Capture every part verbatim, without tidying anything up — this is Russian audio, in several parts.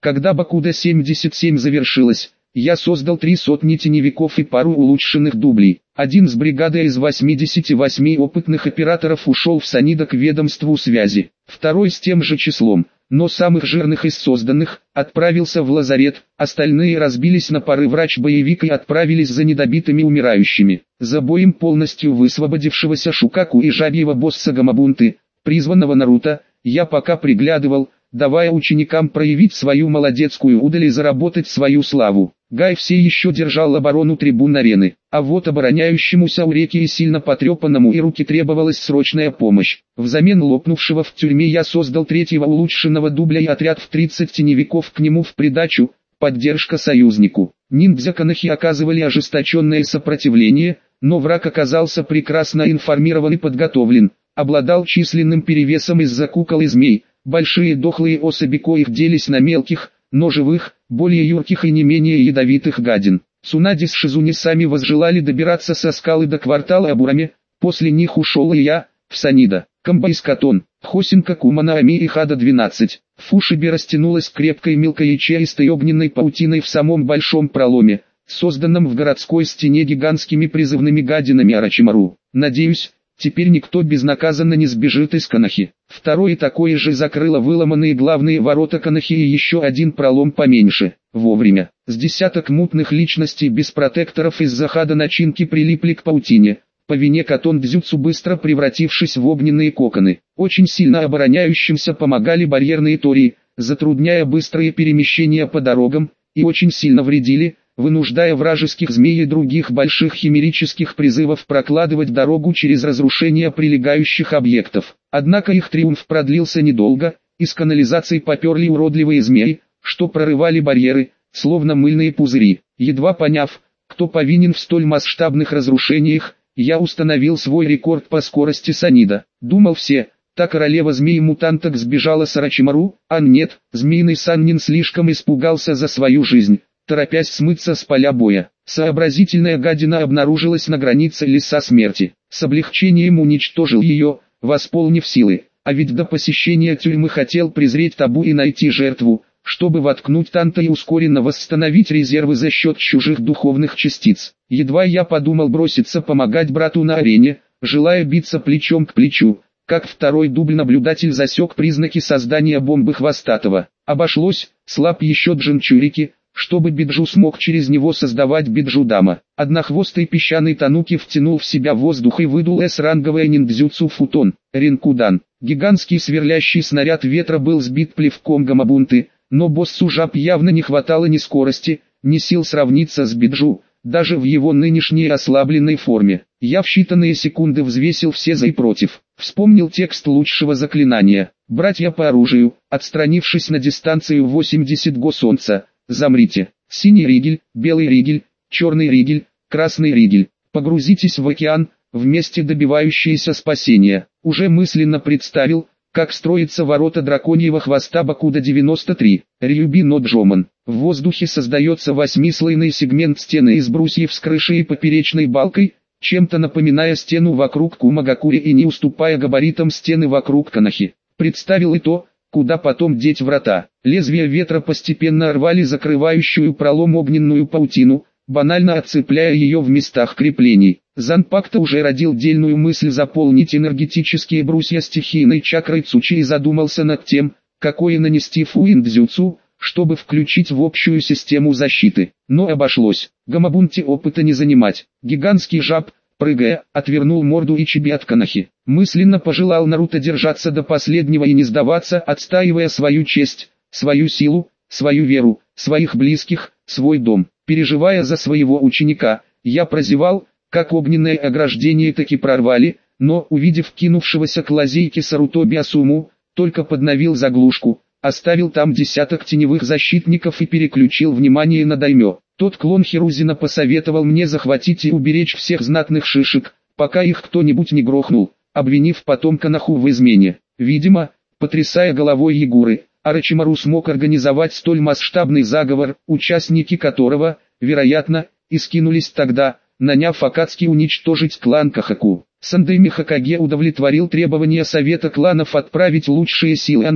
Когда Бакуда семьдесят семь завершилась, я создал три сотни теневиков и пару улучшенных дублей. Один с бригадой из восьмидесяти восьми опытных операторов ушел в Санида к ведомству связи. Второй с тем же числом, но самых жирных из созданных, отправился в лазарет, остальные разбились на пары врач-боевик и отправились за недобитыми умирающими. За боем полностью высвободившегося Шукаку и жабьего босса Гамабунты, призванного Наруто, я пока приглядывал, давая ученикам проявить свою молодецкую удаль и заработать свою славу. Гай все еще держал оборону трибун арены, а вот обороняющемуся у реки и сильно потрепанному Ируке требовалась срочная помощь. Взамен лопнувшего в тюрьме я создал третьего улучшенного дубля и отряд в тридцать теневиков к нему в придачу, поддержка союзнику. Ниндзя Канахи оказывали ожесточенное сопротивление, но враг оказался прекрасно информирован и подготовлен, обладал численным перевесом из-за кукол и змей. Большие дохлые особи коих делись на мелких, но живых, более юрких и не менее ядовитых гадин. Цунади с Шизуни сами возжелали добираться со скалы до квартала Абураме, после них ушел и я, в Санида. Камбайскатон, Хосинка Кумана Ами и Хада двенадцать. Фушиби растянулась крепкой мелкой ячеистой огненной паутиной в самом большом проломе, созданном в городской стене гигантскими призывными гадинами Орочимару. Надеюсь, теперь никто безнаказанно не сбежит из Канахи. Второе такое же закрыло выломанные главные ворота Канахи и еще один пролом поменьше. Вовремя. С десяток мутных личностей без протекторов из-за хада начинки прилипли к паутине, по вине Катон Дзюцу быстро превратившись в огненные коконы. Очень сильно обороняющимся помогали барьерные тории, затрудняя быстрые перемещения по дорогам, и очень сильно вредили, вынуждая вражеских змей и других больших химерических призывов прокладывать дорогу через разрушение прилегающих объектов. Однако их триумф продлился недолго, из канализации поперли уродливые змеи, что прорывали барьеры, словно мыльные пузыри. Едва поняв, кто повинен в столь масштабных разрушениях, я установил свой рекорд по скорости Санида. Думал все, та королева змей-мутанток сбежала с Орочимару, а нет, змеиный Саннин слишком испугался за свою жизнь, торопясь смыться с поля боя. Сообразительная гадина обнаружилась на границе леса смерти. С облегчением уничтожил ее, восполнив силы, а ведь до посещения тюрьмы хотел презреть табу и найти жертву, чтобы воткнуть танта и ускоренно восстановить резервы за счет чужих духовных частиц. Едва я подумал броситься помогать брату на арене, желая биться плечом к плечу, как второй дубль-наблюдатель засек признаки создания бомбы Хвостатого. Обошлось, слаб еще Джинчурики, чтобы Биджу смог через него создавать Биджу-дама. Однохвостый песчаный тануки втянул в себя воздух и выдул эс-ранговое ниндзюцу футон, Ринкудан. Гигантский сверлящий снаряд ветра был сбит плевком Гамабунты, но боссу жаб явно не хватало ни скорости, ни сил сравниться с Биджу, даже в его нынешней ослабленной форме. Я в считанные секунды взвесил все за и против. Вспомнил текст лучшего заклинания. «Братья по оружию, отстранившись на дистанцию восемьдесят го солнца, замрите. Синий ригель, белый ригель, черный ригель, красный ригель. Погрузитесь в океан, вместе добивающиеся спасения». Уже мысленно представил, как строятся ворота драконьего хвоста Бакуда девяносто три. Рюби но Джоман. В воздухе создается восьмислойный сегмент стены из брусьев с крышей и поперечной балкой, чем-то напоминая стену вокруг Кумагакури и не уступая габаритам стены вокруг Канахи. Представил и то, куда потом деть врата. Лезвия ветра постепенно рвали закрывающую пролом огненную паутину, банально отцепляя ее в местах креплений. Занпакта уже родил дельную мысль заполнить энергетические брусья стихийной чакрой Цучи и задумался над тем, какое нанести фуиндзюцу, чтобы включить в общую систему защиты. Но обошлось. Гамабунте опыта не занимать. Гигантский жаб, прыгая, отвернул морду Ичиби от Канахи. Мысленно пожелал Наруто держаться до последнего и не сдаваться, отстаивая свою честь, свою силу, свою веру, своих близких, свой дом. Переживая за своего ученика, я прозевал, как огненное ограждение таки прорвали, но, увидев кинувшегося к лазейке Сарутоби Асуму, только подновил заглушку, оставил там десяток теневых защитников и переключил внимание на даймё. Тот клон Хирузина посоветовал мне захватить и уберечь всех знатных шишек, пока их кто-нибудь не грохнул, обвинив потом Канаху в измене. Видимо, потрясая головой Ягуры, Орочимару смог организовать столь масштабный заговор, участники которого, вероятно, и скинулись тогда, наняв Акацки уничтожить клан Кахаку. Сандайми Хокаге удовлетворил требования совета кланов отправить лучшие силы Анбу,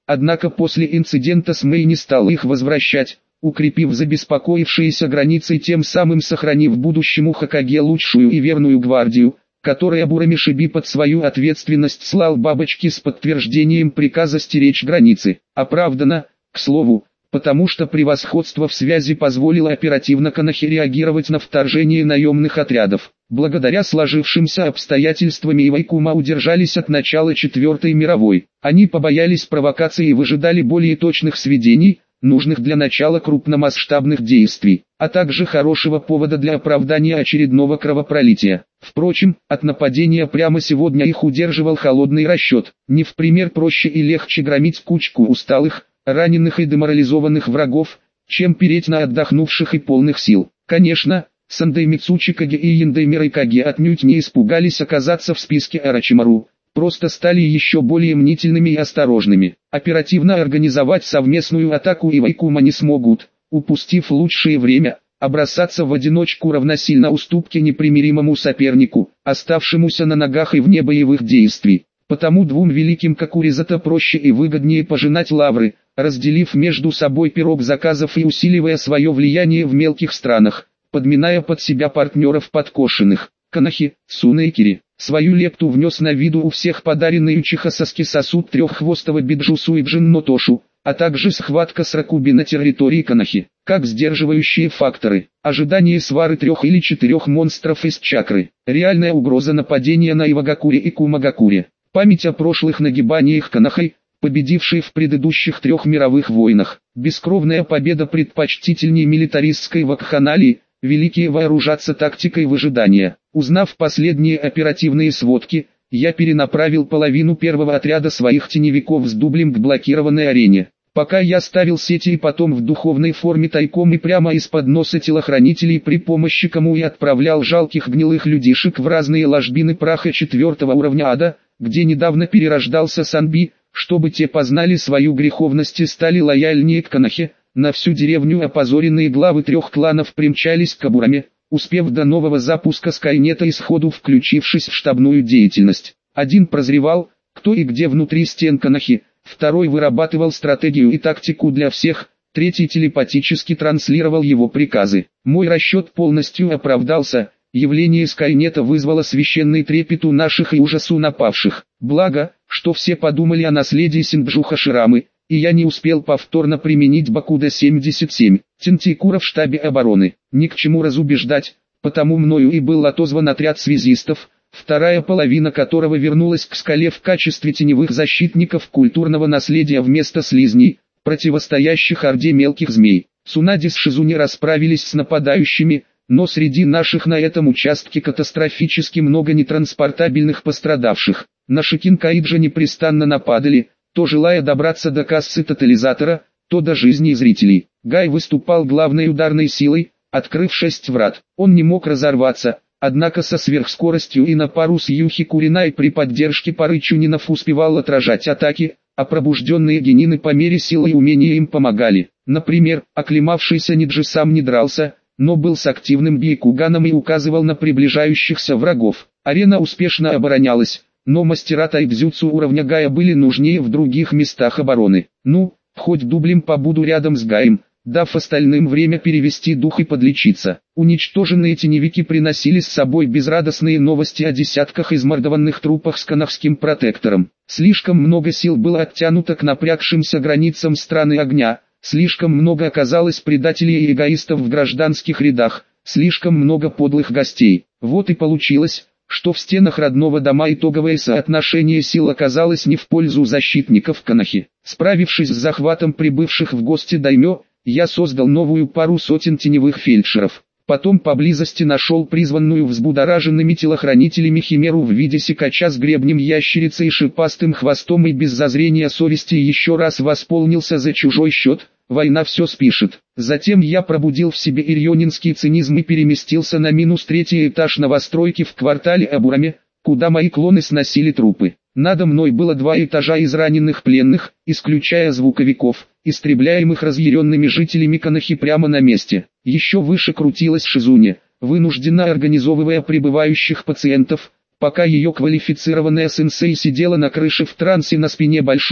однако после инцидента с Мэй не стал их возвращать, укрепив забеспокоившиеся границы, тем самым сохранив будущему Хокаге лучшую и верную гвардию, которая Бурамишиби под свою ответственность слал бабочки с подтверждением приказа стеречь границы. Оправдано, к слову, потому что превосходство в связи позволило оперативно Канахи реагировать на вторжение наемных отрядов. Благодаря сложившимся обстоятельствам Ивайкума удержались от начала Четвертой мировой. Они побоялись провокаций и выжидали более точных сведений, нужных для начала крупномасштабных действий, а также хорошего повода для оправдания очередного кровопролития. Впрочем, от нападения прямо сегодня их удерживал холодный расчет. Не в пример проще и легче громить кучку усталых, раненых и деморализованных врагов, чем переть на отдохнувших и полных сил. Конечно, Сандэй Мицучикаге и Яндэй Мирайкаге отнюдь не испугались оказаться в списке Орочимару, просто стали еще более мнительными и осторожными. Оперативно организовать совместную атаку Ивайкума не смогут, упустив лучшее время, а бросаться в одиночку равносильно уступке непримиримому сопернику, оставшемуся на ногах и вне боевых действий. Потому двум великим Какуризата проще и выгоднее пожинать лавры, разделив между собой пирог заказов и усиливая свое влияние в мелких странах, подминая под себя партнеров подкошенных. Канахи, Сунэйкири, свою лепту внес на виду у всех подаренный Учиха-Саски сосуд треххвостого Биджусу и Джиннотошу, а также схватка с Ракуби на территории Канахи, как сдерживающие факторы, ожидание свары трех или четырех монстров из чакры, реальная угроза нападения на Ивагакуре и Кумагакуре, память о прошлых нагибаниях Канахой, победившей в предыдущих трех мировых войнах, бескровная победа предпочтительней милитаристской вакханалии, великие вооружаться тактикой выжидания. Узнав последние оперативные сводки, я перенаправил половину первого отряда своих теневиков с дублем к блокированной арене. Пока я ставил сети и потом в духовной форме тайком и прямо из-под носа телохранителей при помощи кому и отправлял жалких гнилых людишек в разные ложбины праха четвертого уровня ада, где недавно перерождался Санби, чтобы те познали свою греховность и стали лояльнее к Канахе. На всю деревню опозоренные главы трех кланов примчались к Абураме, успев до нового запуска Скайнета и сходу включившись в штабную деятельность. Один прозревал, кто и где внутри стен Канахи, второй вырабатывал стратегию и тактику для всех, третий телепатически транслировал его приказы. Мой расчет полностью оправдался, явление Скайнета вызвало священный трепет у наших и ужас у напавших. Благо, что все подумали о наследии Синджуха Ширамы, и я не успел повторно применить Бакуда семьдесят семь. Тентикура в штабе обороны. Ни к чему разубеждать, потому мною и был отозван отряд связистов, вторая половина которого вернулась к скале в качестве теневых защитников культурного наследия вместо слизней, противостоящих орде мелких змей. Цунади с Шизуни расправились с нападающими, но среди наших на этом участке катастрофически много нетранспортабельных пострадавших. На Шикинкаиджа непрестанно нападали, то желая добраться до кассы тотализатора, то до жизни зрителей. Гай выступал главной ударной силой, открыв шесть врат. Он не мог разорваться, однако со сверхскоростью и на пару с Юхи Куринай при поддержке пары Чунинов успевал отражать атаки, а пробужденные генины по мере силы и умения им помогали. Например, оклемавшийся Ниджи сам не дрался, но был с активным бейкуганом и указывал на приближающихся врагов. Арена успешно оборонялась, но мастера тайцзюцу уровня Гая были нужнее в других местах обороны. Ну, хоть дублем побуду рядом с Гаем, дав остальным время перевести дух и подлечиться. Уничтоженные теневики приносили с собой безрадостные новости о десятках измордованных трупах с канахским протектором. Слишком много сил было оттянуто к напрягшимся границам страны огня, слишком много оказалось предателей и эгоистов в гражданских рядах, слишком много подлых гостей. Вот и получилось, что в стенах родного дома итоговое соотношение сил оказалось не в пользу защитников Канахи. Справившись с захватом прибывших в гости даймё, я создал новую пару сотен теневых фельдшеров. Потом поблизости нашел призванную взбудораженными телохранителями химеру в виде секача с гребнем ящерицы и шипастым хвостом и без зазрения совести еще раз восполнился за чужой счет. Война все спишет. Затем я пробудил в себе ирьонинский цинизм и переместился на минус третий этаж новостройки в квартале Абураме, куда мои клоны сносили трупы. Надо мной было два этажа израненных пленных, исключая звуковиков, истребляемых разъяренными жителями Канахи прямо на месте. Еще выше крутилась Шизуня, вынужденно организовывая прибывающих пациентов, пока ее квалифицированная сенсей сидела на крыше в трансе на спине большой,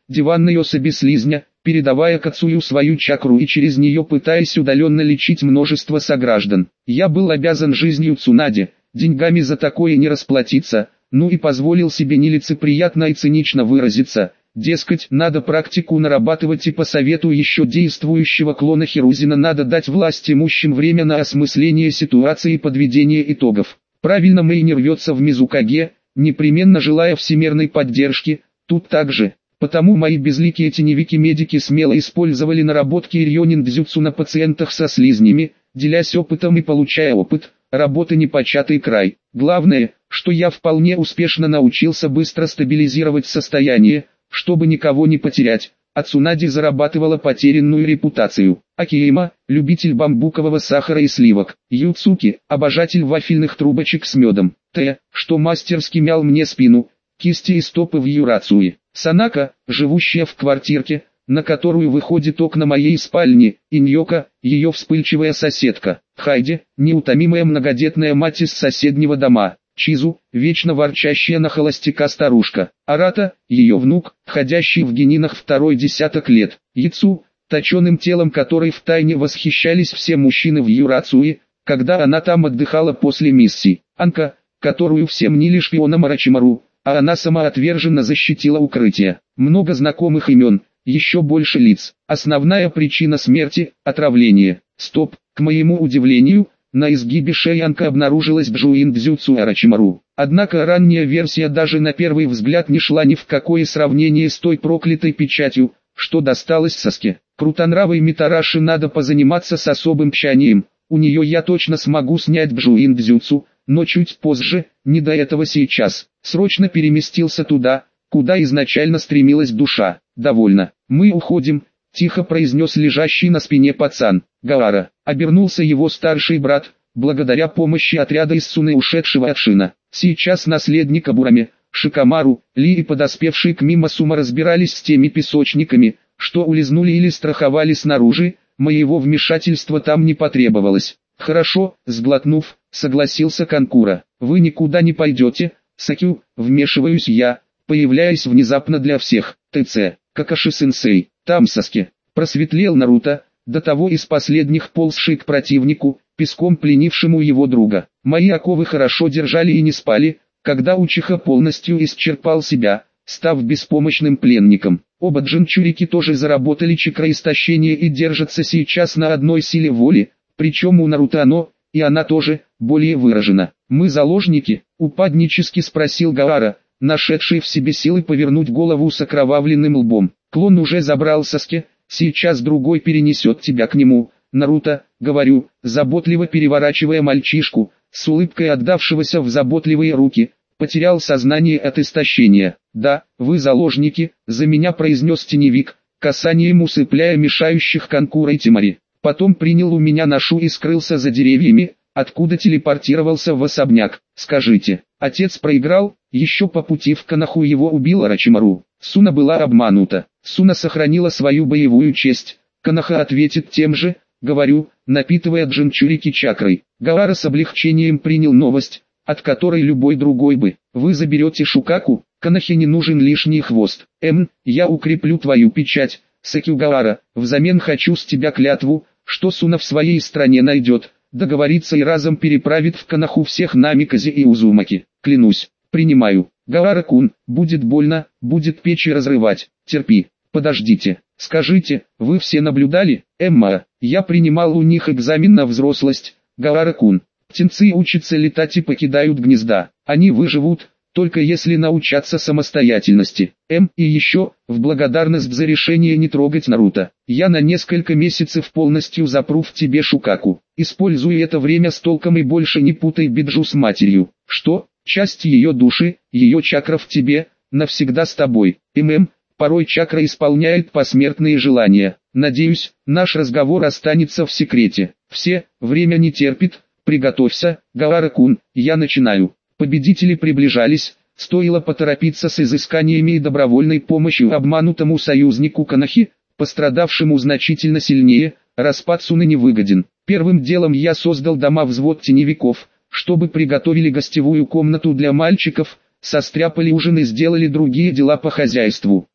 диванной особи слизня, передавая Кацую свою чакру и через нее пытаясь удаленно лечить множество сограждан. Я был обязан жизнью Цунаде, деньгами за такое не расплатиться, ну и позволил себе нелицеприятно и цинично выразиться. Дескать, надо практику нарабатывать, и по совету еще действующего клона Хирузина надо дать власть имущим время на осмысление ситуации и подведение итогов. Правильно Мэй рвется в Мизукаге, непременно желая всемирной поддержки, тут также. Потому мои безликие теневики-медики смело использовали наработки рёнин-дзюцу на пациентах со слизнями, делясь опытом и получая опыт, работы непочатый край. Главное, что я вполне успешно научился быстро стабилизировать состояние, чтобы никого не потерять, а Цунаде зарабатывала потерянную репутацию. Акиэма, любитель бамбукового сахара и сливок. Юцуки, обожатель вафельных трубочек с медом. Т, что мастерски мял мне спину, кисти и стопы в Юрацуи. Санака, живущая в квартирке, на которую выходит окна моей спальни, и Ньока, ее вспыльчивая соседка. Хайди, неутомимая многодетная мать из соседнего дома. Чизу, вечно ворчащая на холостяка старушка. Арата, ее внук, ходящий в генинах второй десяток лет. Яцу, точеным телом которой втайне восхищались все мужчины в Юрацуи, когда она там отдыхала после миссии. Анка, которую все мнили шпионом Орочимару, а она самоотверженно защитила укрытие. Много знакомых имен, еще больше лиц. Основная причина смерти – отравление. Стоп, к моему удивлению, на изгибе шеи Анка обнаружилась Бжуин-дзюцу Орочимару. Однако ранняя версия даже на первый взгляд не шла ни в какое сравнение с той проклятой печатью, что досталось Саске. Крутонравой Митараши надо позаниматься с особым тщанием. У нее я точно смогу снять Бжуин-дзюцу, но чуть позже, не до этого сейчас. Срочно переместился туда, куда изначально стремилась душа. Довольно. Мы уходим, тихо произнес лежащий на спине пацан. Гаара. Обернулся его старший брат, благодаря помощи отряда из Суны, ушедшего от Шина. Сейчас наследник Абурами, Шикамару, Ли и подоспевший к Мимасума разбирались с теми песочниками, что улизнули или страховали снаружи, моего вмешательства там не потребовалось. Хорошо, сглотнув, согласился Канкура. Вы никуда не пойдете, Сакю, вмешиваюсь я, появляясь внезапно для всех. ТЦ, Какаши-сенсей, там Саске. Просветлел Наруто, до того из последних ползший к противнику, песком пленившему его друга. Мои оковы хорошо держали и не спали, когда Учиха полностью исчерпал себя, став беспомощным пленником. Оба джинчурики тоже заработали чакроистощение и держатся сейчас на одной силе воли, причем у Наруто оно, и она тоже, более выражена. «Мы заложники?» — упаднически спросил Гаара, нашедший в себе силы повернуть голову с окровавленным лбом. «Клон уже забрал Саске, сейчас другой перенесет тебя к нему, Наруто», — говорю, заботливо переворачивая мальчишку, с улыбкой отдавшегося в заботливые руки, потерял сознание от истощения. «Да, вы заложники», — за меня произнес теневик, касанием усыпляя мешающих Канкура и Тимари. Потом принял у меня ношу и скрылся за деревьями, откуда телепортировался в особняк. «Скажите, отец проиграл?» Еще по пути в Канаху его убил Орочимару. Суна была обманута. Суна сохранила свою боевую честь. Канаха ответит тем же, говорю, напитывая джинчурики чакрой. Гаара с облегчением принял новость, от которой любой другой бы. Вы заберете Шукаку, Канахе не нужен лишний хвост. Эм, я укреплю твою печать, Сакю Гаара, взамен хочу с тебя клятву, что Суна в своей стране найдет, договорится и разом переправит в Канаху всех Намикази и Узумаки. Клянусь. «Принимаю. Гаара-кун, будет больно, будет печи разрывать. Терпи. Подождите. Скажите, вы все наблюдали?» «Эмма, я принимал у них экзамен на взрослость. Гаара-кун. Птенцы учатся летать и покидают гнезда. Они выживут, только если научатся самостоятельности. М. И еще, в благодарность за решение не трогать Наруто, я на несколько месяцев полностью запру в тебе Шукаку. Используй это время с толком и больше не путай Биджу с матерью». «Что?» Часть ее души, ее чакра в тебе, навсегда с тобой. ММ, порой чакра исполняет посмертные желания. Надеюсь, наш разговор останется в секрете. Все, время не терпит, приготовься, Гаара-кун, я начинаю. Победители приближались, стоило поторопиться с изысканиями и добровольной помощью обманутому союзнику Канахи, пострадавшему значительно сильнее, распад Суны невыгоден. Первым делом я создал дома взвод теневиков, чтобы приготовили гостевую комнату для мальчиков, состряпали ужин и сделали другие дела по хозяйству.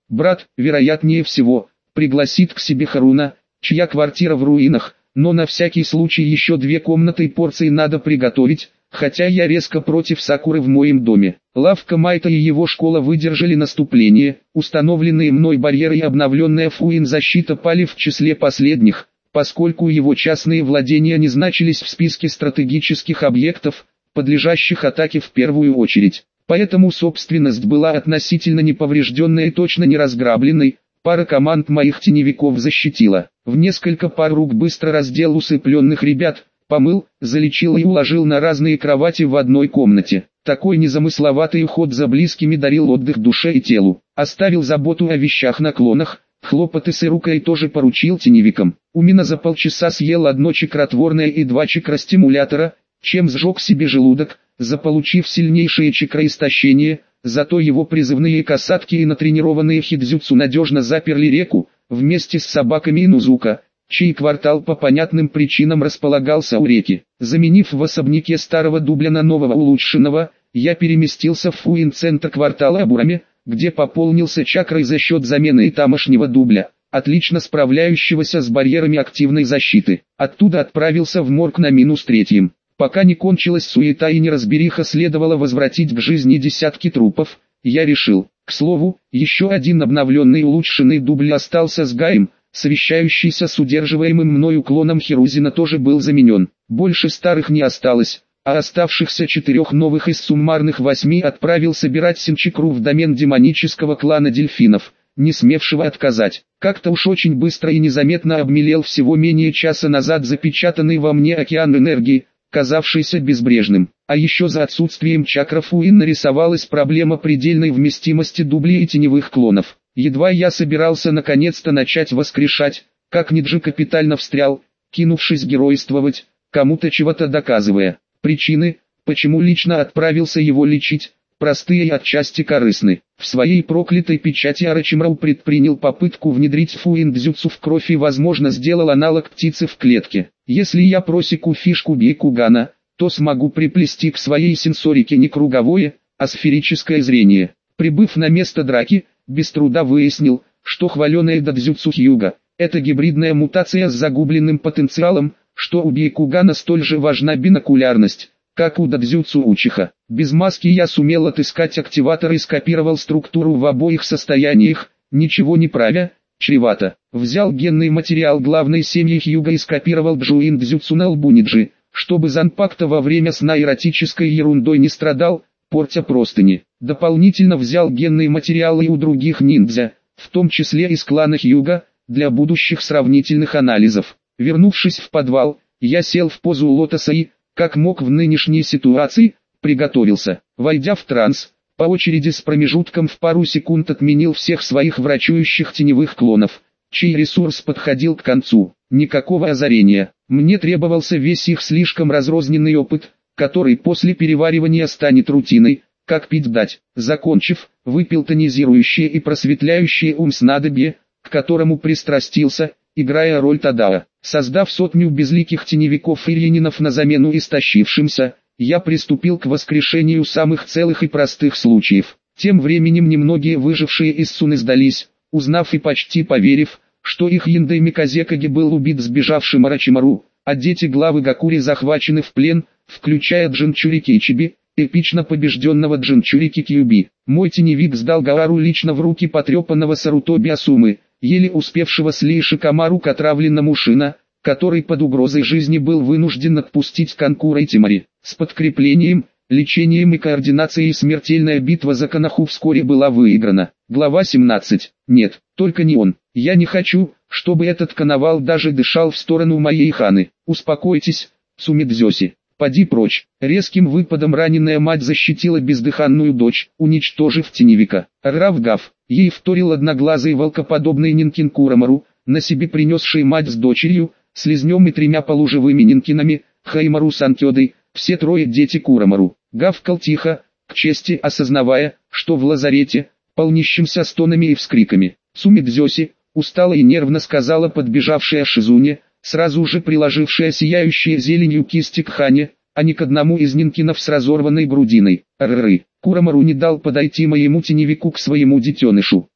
Брат, вероятнее всего, пригласит к себе Харуна, чья квартира в руинах, но на всякий случай еще две комнаты и порции надо приготовить, хотя я резко против Сакуры в моем доме. Лавка Майта и его школа выдержали наступление, установленные мной барьеры и обновленная Фуин защита пали в числе последних, поскольку его частные владения не значились в списке стратегических объектов, подлежащих атаке в первую очередь. Поэтому собственность была относительно неповрежденной и точно не разграбленной. Пара команд моих теневиков защитила. В несколько пар рук быстро раздел усыпленных ребят, помыл, залечил и уложил на разные кровати в одной комнате. Такой незамысловатый уход за близкими дарил отдых душе и телу. Оставил заботу о вещах-наклонах, хлопоты с рукой тоже поручил теневикам. Умина за полчаса съел одно чакротворное и два чакростимулятора, чем сжег себе желудок, заполучив сильнейшее чакроистощение. Зато его призывные касатки и натренированные хидзюцу надежно заперли реку, вместе с собаками Инузука, чей квартал по понятным причинам располагался у реки. Заменив в особняке старого дубля на нового улучшенного, я переместился в Фуин-центр квартала Абураме, где пополнился чакрой за счет замены и тамошнего дубля, отлично справляющегося с барьерами активной защиты. Оттуда отправился в морг на минус третьем. Пока не кончилась суета и неразбериха, следовало возвратить к жизни десятки трупов, я решил. К слову, еще один обновленный и улучшенный дубль остался с Гаем, совещающийся с удерживаемым мною клоном Хирузина тоже был заменен. Больше старых не осталось, а оставшихся четырех новых из суммарных восьми отправил собирать Синчикру в домен демонического клана дельфинов, не смевшего отказать. Как-то уж очень быстро и незаметно обмелел всего менее часа назад запечатанный во мне океан энергии, казавшийся безбрежным. А еще за отсутствием чакра Фуин нарисовалась проблема предельной вместимости дублей и теневых клонов. Едва я собирался наконец-то начать воскрешать, как Ниджи капитально встрял, кинувшись геройствовать, кому-то чего-то доказывая. Причины, почему лично отправился его лечить, простые и отчасти корыстны. В своей проклятой печати Орочимару предпринял попытку внедрить фуин-дзюцу в кровь и возможно сделал аналог птицы в клетке. Если я просеку фишку Бейкугана, то смогу приплести к своей сенсорике не круговое, а сферическое зрение. Прибыв на место драки, без труда выяснил, что хваленая дадзюцу Хьюга – это гибридная мутация с загубленным потенциалом, что у Бейкугана столь же важна бинокулярность, как у дадзюцу Учиха. Без маски я сумел отыскать активатор и скопировал структуру в обоих состояниях, ничего не правя, чревато. Взял генный материал главной семьи Хьюга и скопировал Джуин Дзюцу на лбу Ниджи, чтобы Занпакта во время сна эротической ерундой не страдал, портя простыни. Дополнительно взял генные материалы и у других ниндзя, в том числе из клана Хьюга, для будущих сравнительных анализов. Вернувшись в подвал, я сел в позу лотоса и, как мог в нынешней ситуации, приготовился. Войдя в транс, по очереди с промежутком в пару секунд отменил всех своих врачующих теневых клонов, чей ресурс подходил к концу. Никакого озарения. Мне требовался весь их слишком разрозненный опыт, который после переваривания станет рутиной, как пить дать. Закончив, выпил тонизирующее и просветляющее ум снадобье, к которому пристрастился, играя роль Тадао. Создав сотню безликих теневиков и ленинов на замену истощившимся, я приступил к воскрешению самых целых и простых случаев. Тем временем немногие выжившие из Суны сдались, узнав и почти поверив, что их Индой Миказекаги был убит сбежавшим Орочимару, а дети главы Гакури захвачены в плен, включая Джинчури Кейчиби, эпично побежденного Джинчури Кикьюби. Мой теневик сдал Гаару лично в руки потрепанного Сарутоби Асумы, еле успевшего слить Шикамару к отравленному Шина, который под угрозой жизни был вынужден отпустить Канкура и Тимари. С подкреплением, лечением и координацией смертельная битва за Канаху вскоре была выиграна. Глава семнадцать. Нет, только не он. Я не хочу, чтобы этот коновал даже дышал в сторону моей ханы. Успокойтесь, Сумидзёси. Поди прочь. Резким выпадом раненая мать защитила бездыханную дочь, уничтожив теневика. Равгав. Ей вторил одноглазый волкоподобный Нинкин Курамару, на себе принесший мать с дочерью, слизнем и тремя полуживыми Нинкинами, Хаймару Санкёдой, все трое дети Курамару. Гавкал тихо, к чести осознавая, что в лазарете, полнищимся стонами и вскриками. Сумидзёси, устала и нервно сказала подбежавшая Шизуне, сразу же приложившая сияющие зеленью кисти к хане, а не к одному из Нинкинов с разорванной грудиной. Рры. Курамару не дал подойти моему теневику к своему детенышу.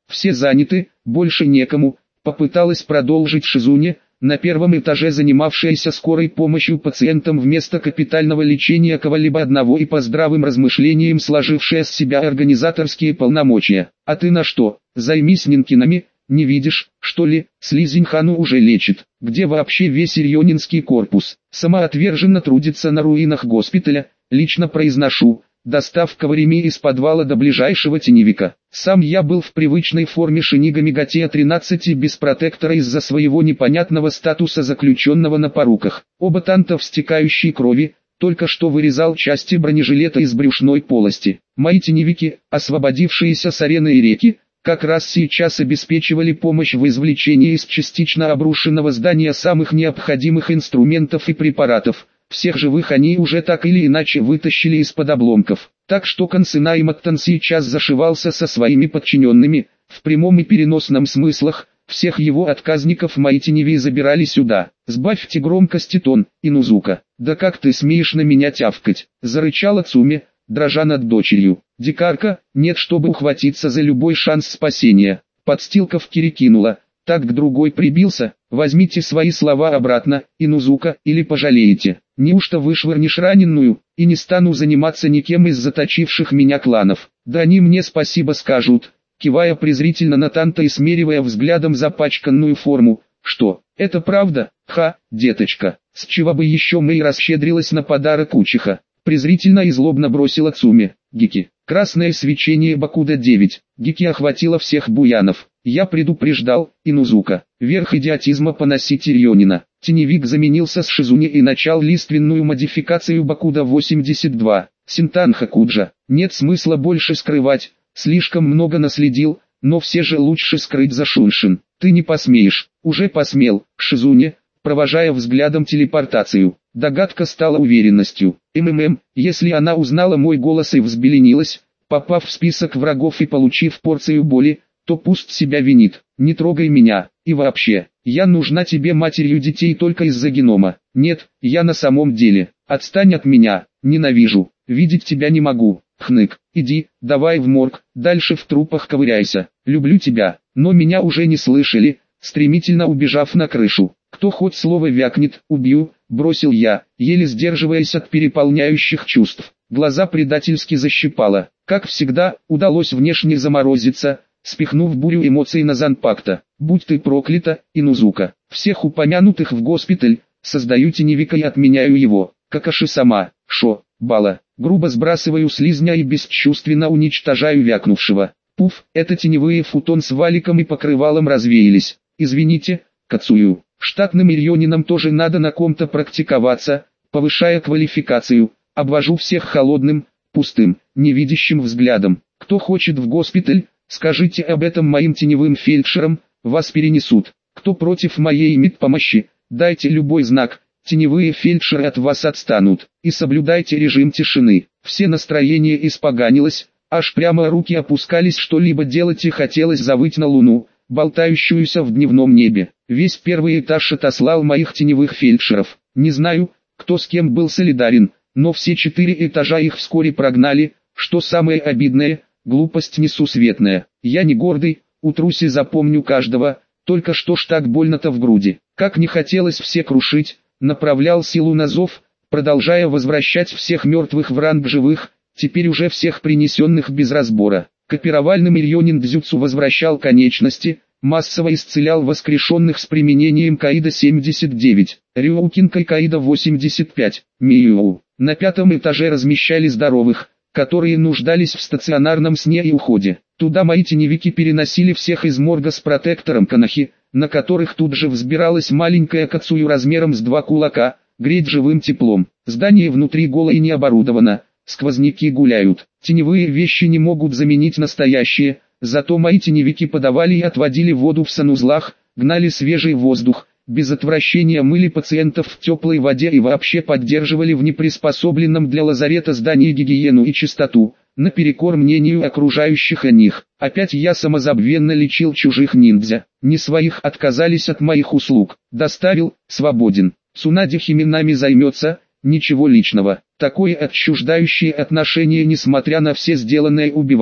Все заняты, больше некому, попыталась продолжить Шизуне, на первом этаже занимавшаяся скорой помощью пациентам вместо капитального лечения кого-либо одного и по здравым размышлениям сложившая с себя организаторские полномочия. А ты на что? Займись Нинкинами, не видишь, что ли, Слизинхану уже лечит. Где вообще весь Ирьонинский корпус? Самоотверженно трудится на руинах госпиталя, лично произношу. Доставка Вареми из подвала до ближайшего теневика. Сам я был в привычной форме Шинига Мегатея тринадцать без протектора из-за своего непонятного статуса заключенного на поруках. Оба танта в стекающей крови, только что вырезал части бронежилета из брюшной полости. Мои теневики, освободившиеся с арены и реки, как раз сейчас обеспечивали помощь в извлечении из частично обрушенного здания самых необходимых инструментов и препаратов. Всех живых они уже так или иначе вытащили из-под обломков, так что Консена Маттан сейчас зашивался со своими подчиненными, в прямом и переносном смыслах, всех его отказников мои теневи забирали сюда. «Сбавьте громкости, тон, Инузука, да как ты смеешь на меня тявкать?» — зарычала Цуми, дрожа над дочерью. «Дикарка, нет, чтобы ухватиться за любой шанс спасения». Подстилка в Кири кинула, так к другой прибился. «Возьмите свои слова обратно, Инузука, или пожалеете. Неужто вышвырнешь раненую, и не стану заниматься никем из заточивших меня кланов? Да они мне спасибо скажут», кивая презрительно на Танта и смеривая взглядом запачканную форму. «Что, это правда? Ха, деточка, с чего бы еще Мэй расщедрилась на подарок учиха?» Презрительно и злобно бросила Цуми. «Гики». Красное свечение Бакуда девять. Гики охватило всех буянов. Я предупреждал, Инузука. Верх идиотизма поносить Ирьонина. Теневик заменился с Шизуни и начал лиственную модификацию Бакуда восемьдесят два. Синтанха Куджа. Нет смысла больше скрывать. Слишком много наследил, но все же лучше скрыть за Шуншин. Ты не посмеешь. Уже посмел, Шизуни, провожая взглядом телепортацию. Догадка стала уверенностью. МММ, если она узнала мой голос и взбеленилась, попав в список врагов и получив порцию боли, то пусть себя винит. Не трогай меня. И вообще, я нужна тебе матерью детей только из-за генома. Нет, я на самом деле. Отстань от меня. Ненавижу. Видеть тебя не могу. Хнык. Иди, давай в морг, дальше в трупах ковыряйся. Люблю тебя. Но меня уже не слышали, стремительно убежав на крышу. Кто хоть слово вякнет, убью, бросил я, еле сдерживаясь от переполняющих чувств. Глаза предательски защипало. Как всегда, удалось внешне заморозиться, спихнув бурю эмоций на Занпакта. Будь ты проклята, Инузука. Всех упомянутых в госпиталь, создаю теневика и отменяю его. Какаши сама, шо, бала. Грубо сбрасываю слизня и бесчувственно уничтожаю вякнувшего. Пуф, это теневые футон с валиком и покрывалом развеялись. Извините, Кацую. Штатным Ирьонинам тоже надо на ком-то практиковаться, повышая квалификацию. Обвожу всех холодным, пустым, невидящим взглядом. Кто хочет в госпиталь, скажите об этом моим теневым фельдшерам, вас перенесут. Кто против моей медпомощи, дайте любой знак, теневые фельдшеры от вас отстанут. И соблюдайте режим тишины. Все настроение испоганилось, аж прямо руки опускались что-либо делать и хотелось завыть на луну, болтающуюся в дневном небе. Весь первый этаж отослал моих теневых фельдшеров. Не знаю, кто с кем был солидарен, но все четыре этажа их вскоре прогнали, что самое обидное, глупость несусветная. Я не гордый, утрусь и запомню каждого, только что ж так больно-то в груди. Как не хотелось все крушить, направлял силу на зов, продолжая возвращать всех мертвых в ранг живых, теперь уже всех принесенных без разбора. Копировальным Ирьонин дзюцу возвращал конечности, массово исцелял воскрешенных с применением Каида семьдесят девять, Рюукинкой Каида восемьдесят пять, Миюу. На пятом этаже размещали здоровых, которые нуждались в стационарном сне и уходе. Туда мои теневики переносили всех из морга с протектором Канахи, на которых тут же взбиралась маленькая Кацую размером с два кулака, греть живым теплом. Здание внутри голо и не оборудовано, сквозняки гуляют. Теневые вещи не могут заменить настоящие, зато мои теневики подавали и отводили воду в санузлах, гнали свежий воздух, без отвращения мыли пациентов в теплой воде и вообще поддерживали в неприспособленном для лазарета здании гигиену и чистоту, наперекор мнению окружающих о них. Опять я самозабвенно лечил чужих ниндзя, не своих отказались от моих услуг, доставил, свободен. Цунади Химинами займется, ничего личного. Такое отчуждающее отношение, несмотря на все сделанное, убивало.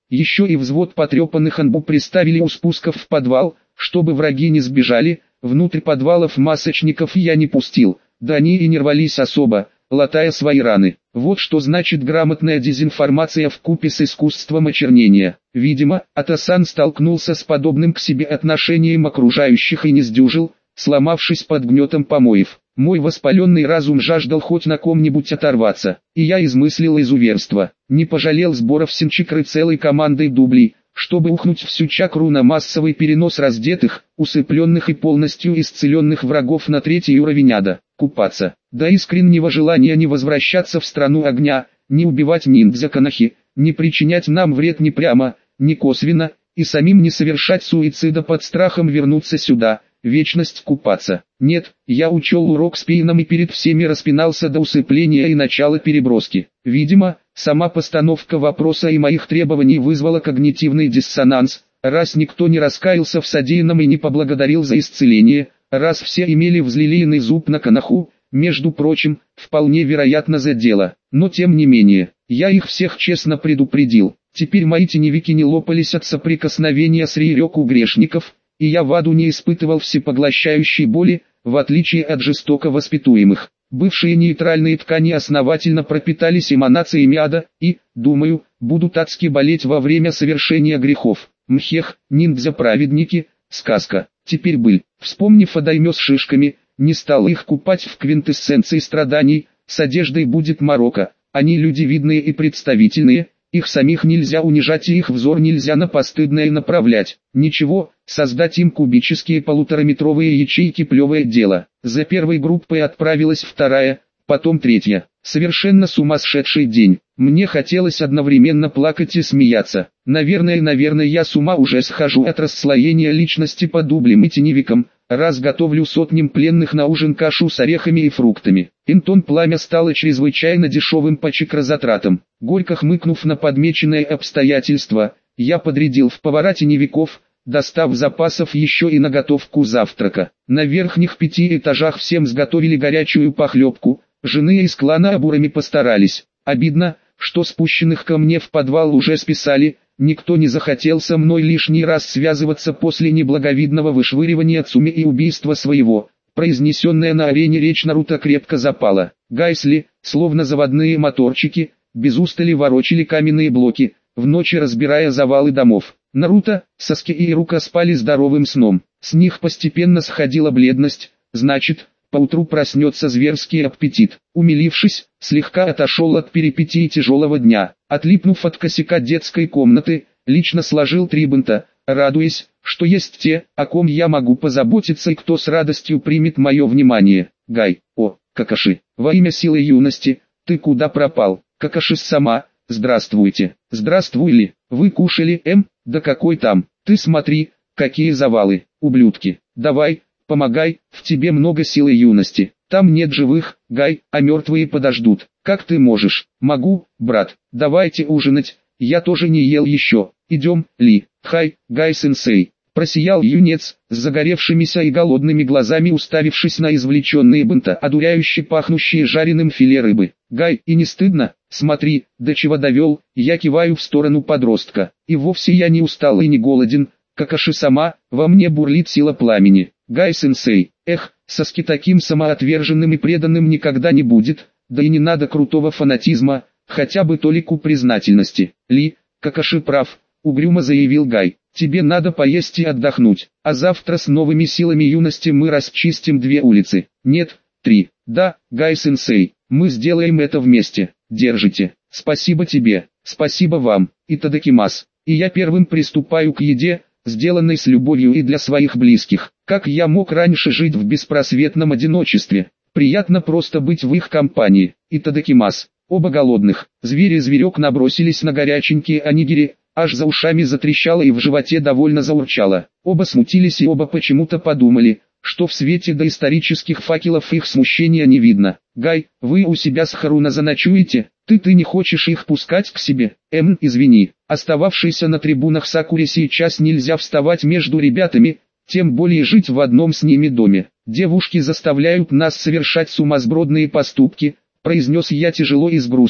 Еще и взвод потрепанных анбу приставили у спусков в подвал, чтобы враги не сбежали. Внутрь подвалов масочников я не пустил, да они и не рвались особо, латая свои раны. Вот что значит грамотная дезинформация вкупе с искусством очернения. Видимо, Атасан столкнулся с подобным к себе отношением окружающих и не сдюжил, сломавшись под гнетом помоев. Мой воспаленный разум жаждал хоть на ком-нибудь оторваться, и я измыслил изуверство. Не пожалел сборов синчикры целой командой дублей, чтобы ухнуть всю чакру на массовый перенос раздетых, усыпленных и полностью исцеленных врагов на третий уровень ада, купаться. До искреннего желания не возвращаться в страну огня, не убивать ниндзя Канахи, не причинять нам вред ни прямо, ни косвенно, и самим не совершать суицида под страхом вернуться сюда, вечность купаться. Нет, я учел урок с Пейном и перед всеми распинался до усыпления и начала переброски. Видимо, сама постановка вопроса и моих требований вызвала когнитивный диссонанс, раз никто не раскаялся в содеянном и не поблагодарил за исцеление, раз все имели взлелеянный зуб на Канаху, между прочим, вполне вероятно за дело. Но тем не менее, я их всех честно предупредил. Теперь мои теневики не лопались от соприкосновения с Рейрёку грешников, и я в аду не испытывал всепоглощающей боли, в отличие от жестоко воспитуемых. Бывшие нейтральные ткани основательно пропитались эманациями ада, и, думаю, будут адски болеть во время совершения грехов. Мхех, ниндзя-праведники, сказка. Теперь быль, вспомнив о дайме с шишками, не стал их купать в квинтэссенции страданий, с одеждой будет морока, они люди видные и представительные, их самих нельзя унижать и их взор нельзя на постыдное направлять. Ничего, создать им кубические полутораметровые ячейки плевое дело. За первой группой отправилась вторая, потом третья. Совершенно сумасшедший день. Мне хотелось одновременно плакать и смеяться. Наверное, наверное я с ума уже схожу от расслоения личности по дублям и теневикам, раз готовлю сотням пленных на ужин кашу с орехами и фруктами. Интон пламя стало чрезвычайно дешевым по чакразатратам. Горько хмыкнув на подмеченное обстоятельство, я подрядил в повара теневиков, достав запасов еще и на готовку завтрака. На верхних пяти этажах всем сготовили горячую похлебку, жены из клана Абурами постарались. Обидно, что спущенных ко мне в подвал уже списали, никто не захотел со мной лишний раз связываться после неблаговидного вышвыривания Цуми и убийства своего. Произнесенная на арене речь Наруто крепко запала. Гайсли, словно заводные моторчики, без устали ворочали каменные блоки, в ночи разбирая завалы домов. Наруто, Саски и Ирука спали здоровым сном. С них постепенно сходила бледность, значит, поутру проснется зверский аппетит. Умилившись, слегка отошел от перипетий тяжелого дня. Отлипнув от косяка детской комнаты, лично сложил три бинта, радуясь, что есть те, о ком я могу позаботиться и кто с радостью примет мое внимание. Гай, о, Какаши, во имя силы юности, ты куда пропал? Какаши сама, здравствуйте. Здравствуй ли, вы кушали, эм, да какой там, ты смотри, какие завалы, ублюдки. Давай, помогай, в тебе много силы юности. Там нет живых, Гай, а мертвые подождут. Как ты можешь? Могу, брат. Давайте ужинать, я тоже не ел еще. Идем, Ли. Хай, Гай-сенсей. Просиял юнец, с загоревшимися и голодными глазами уставившись на извлеченные бинта, одуряюще пахнущие жареным филе рыбы. Гай, и не стыдно? Смотри, до чего довел, я киваю в сторону подростка. И вовсе я не устал и не голоден, Какаши сама, во мне бурлит сила пламени. Гай-сенсей, эх, Саски таким самоотверженным и преданным никогда не будет, да и не надо крутого фанатизма, хотя бы толику признательности. Ли, Какаши прав, угрюмо заявил Гай, тебе надо поесть и отдохнуть, а завтра с новыми силами юности мы расчистим две улицы. Нет, три. Да, Гай-сенсей, мы сделаем это вместе. Держите. Спасибо тебе, спасибо вам, Итадакимас. И я первым приступаю к еде, сделанной с любовью и для своих близких. Как я мог раньше жить в беспросветном одиночестве? Приятно просто быть в их компании. Итадакимас. Оба голодных. Зверь и зверек набросились на горяченькие онигири, аж за ушами затрещало и в животе довольно заурчало. Оба смутились и оба почему-то подумали, что в свете доисторических факелов их смущения не видно. Гай, вы у себя с Харуна заночуете? Ты-ты не хочешь их пускать к себе? Эм, извини, остававшийся на трибунах Сакуре сейчас нельзя вставать между ребятами, тем более жить в одном с ними доме. Девушки заставляют нас совершать сумасбродные поступки, произнес я тяжело и с грустью.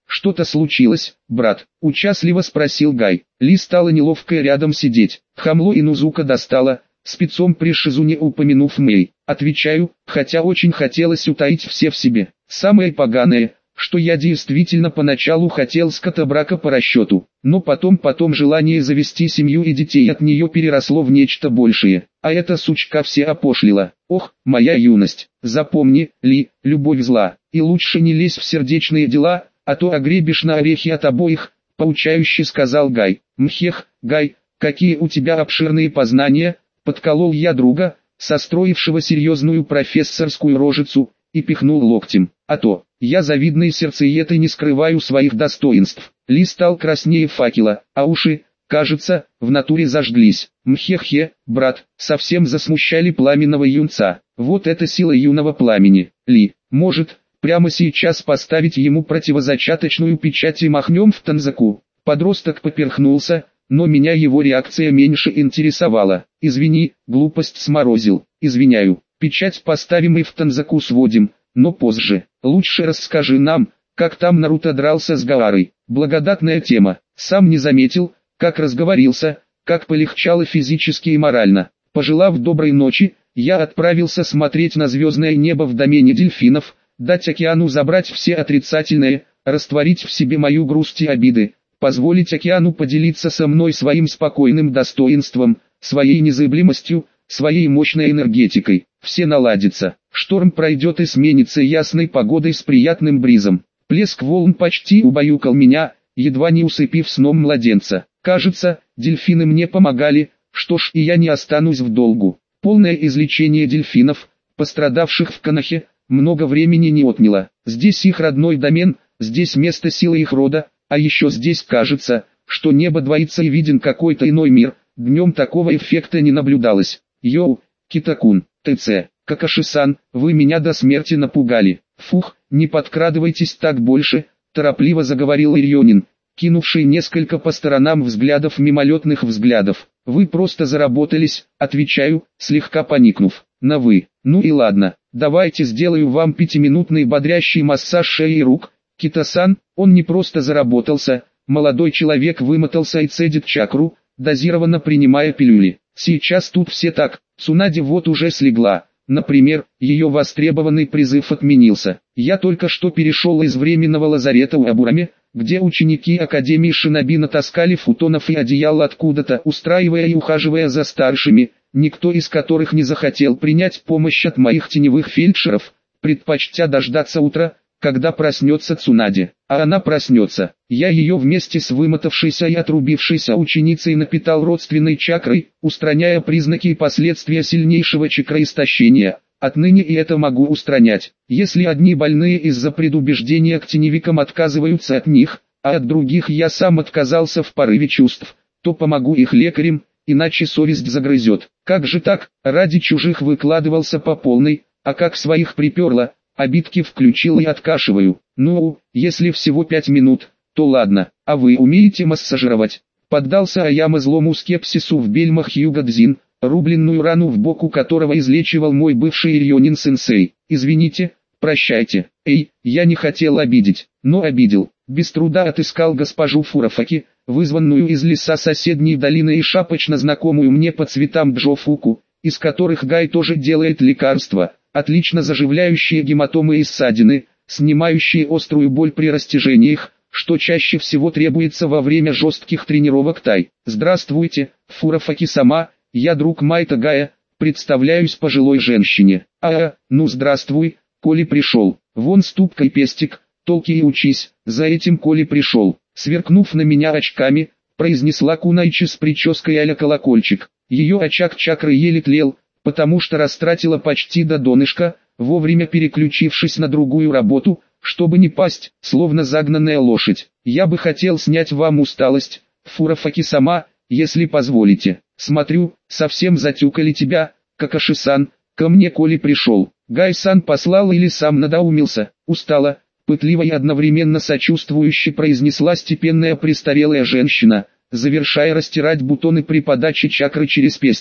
Что-то случилось, брат? Участливо спросил Гай. Ли стало неловко рядом сидеть. Хамло и Нузука достала, спецом при Шизуне упомянув Мэй. Отвечаю, хотя очень хотелось утаить все в себе. Самое поганое, что я действительно поначалу хотел скотобрака по расчету, но потом-потом желание завести семью и детей от нее переросло в нечто большее, а эта сучка все опошлила. Ох, моя юность, запомни, Ли, любовь зла, и лучше не лезь в сердечные дела, а то огребешь на орехи от обоих, поучающе сказал Гай. Мхех, Гай, какие у тебя обширные познания, подколол я друга, состроившего серьезную профессорскую рожицу, и пихнул локтем. А то, я завидный сердцеед и не скрываю своих достоинств. Ли стал краснее факела, а уши, кажется, в натуре зажглись. Мхе-хе, брат, совсем засмущали пламенного юнца. Вот это сила юного пламени. Ли, может, прямо сейчас поставить ему противозачаточную печать и махнем в Танзаку? Подросток поперхнулся, но меня его реакция меньше интересовала. Извини, глупость сморозил. Извиняю, печать поставим и в Танзаку сводим, но позже. Лучше расскажи нам, как там Наруто дрался с Гаарой. Благодатная тема. Сам не заметил, как разговорился, как полегчало физически и морально. Пожелав доброй ночи, я отправился смотреть на звездное небо в домене дельфинов, дать океану забрать все отрицательное, растворить в себе мою грусть и обиды, позволить океану поделиться со мной своим спокойным достоинством, своей незыблемостью, своей мощной энергетикой. Все наладится. Шторм пройдет и сменится ясной погодой с приятным бризом. Плеск волн почти убаюкал меня, едва не усыпив сном младенца. Кажется, дельфины мне помогали, что ж, и я не останусь в долгу. Полное излечение дельфинов, пострадавших в Конохе, много времени не отняло. Здесь их родной домен, здесь место силы их рода, а еще здесь кажется, что небо двоится и виден какой-то иной мир. Днем такого эффекта не наблюдалось. Йоу, Китакун, ТЦ, Какаши-сан, вы меня до смерти напугали. Фух, не подкрадывайтесь так больше, торопливо заговорил Ирионин, кинувший несколько по сторонам взглядов мимолетных взглядов. Вы просто заработались, отвечаю, слегка поникнув. На вы. Ну и ладно, давайте сделаю вам пятиминутный бодрящий массаж шеи и рук. Кита-сан, он не просто заработался, молодой человек вымотался и цедит чакру, дозированно принимая пилюли. Сейчас тут все так, Цунади вот уже слегла. Например, ее востребованный призыв отменился. Я только что перешел из временного лазарета у Абураме, где ученики Академии Шиноби натаскали футонов и одеял откуда-то, устраивая и ухаживая за старшими, никто из которых не захотел принять помощь от моих теневых фельдшеров, предпочтя дождаться утра, когда проснется Цунади. А она проснется. Я ее вместе с вымотавшейся и отрубившейся ученицей напитал родственной чакрой, устраняя признаки и последствия сильнейшего чакроистощения. Отныне и это могу устранять. Если одни больные из-за предубеждения к теневикам отказываются от них, а от других я сам отказался в порыве чувств, то помогу их лекарям, иначе совесть загрызет. Как же так, ради чужих выкладывался по полной, а как своих приперло, обидки включил и откашиваю. Ну, если всего пять минут, то ладно. А вы умеете массажировать? Поддался Аяма злому скепсису в бельмах Юга-Дзин, рубленную рану в боку которого излечивал мой бывший Ирионин-сенсей. Извините, прощайте. Эй, я не хотел обидеть, но обидел. Без труда отыскал госпожу Фурафаки, вызванную из леса соседней долины и шапочно знакомую мне по цветам Джофуку, из которых Гай тоже делает лекарства, отлично заживляющие гематомы и ссадины, снимающие острую боль при растяжениях, что чаще всего требуется во время жестких тренировок тай. Здравствуйте, Фурафаки-сама, я друг Майта Гая, представляюсь пожилой женщине. А, ну здравствуй, коли пришел, вон ступкой пестик, толки и учись, за этим коли пришел. Сверкнув на меня очками, произнесла Кунайчи с прической а-ля колокольчик. Ее очаг чакры еле тлел, потому что растратила почти до донышка, вовремя переключившись на другую работу, чтобы не пасть, словно загнанная лошадь. Я бы хотел снять вам усталость, Фурафаки-сама, если позволите. Смотрю, совсем затюкали тебя, Какаши-сан, ко мне коли пришел. Гай-сан послал или сам надоумился, устала, пытливо и одновременно сочувствующе произнесла степенная престарелая женщина, завершая растирать бутоны при подаче чакры через пестик.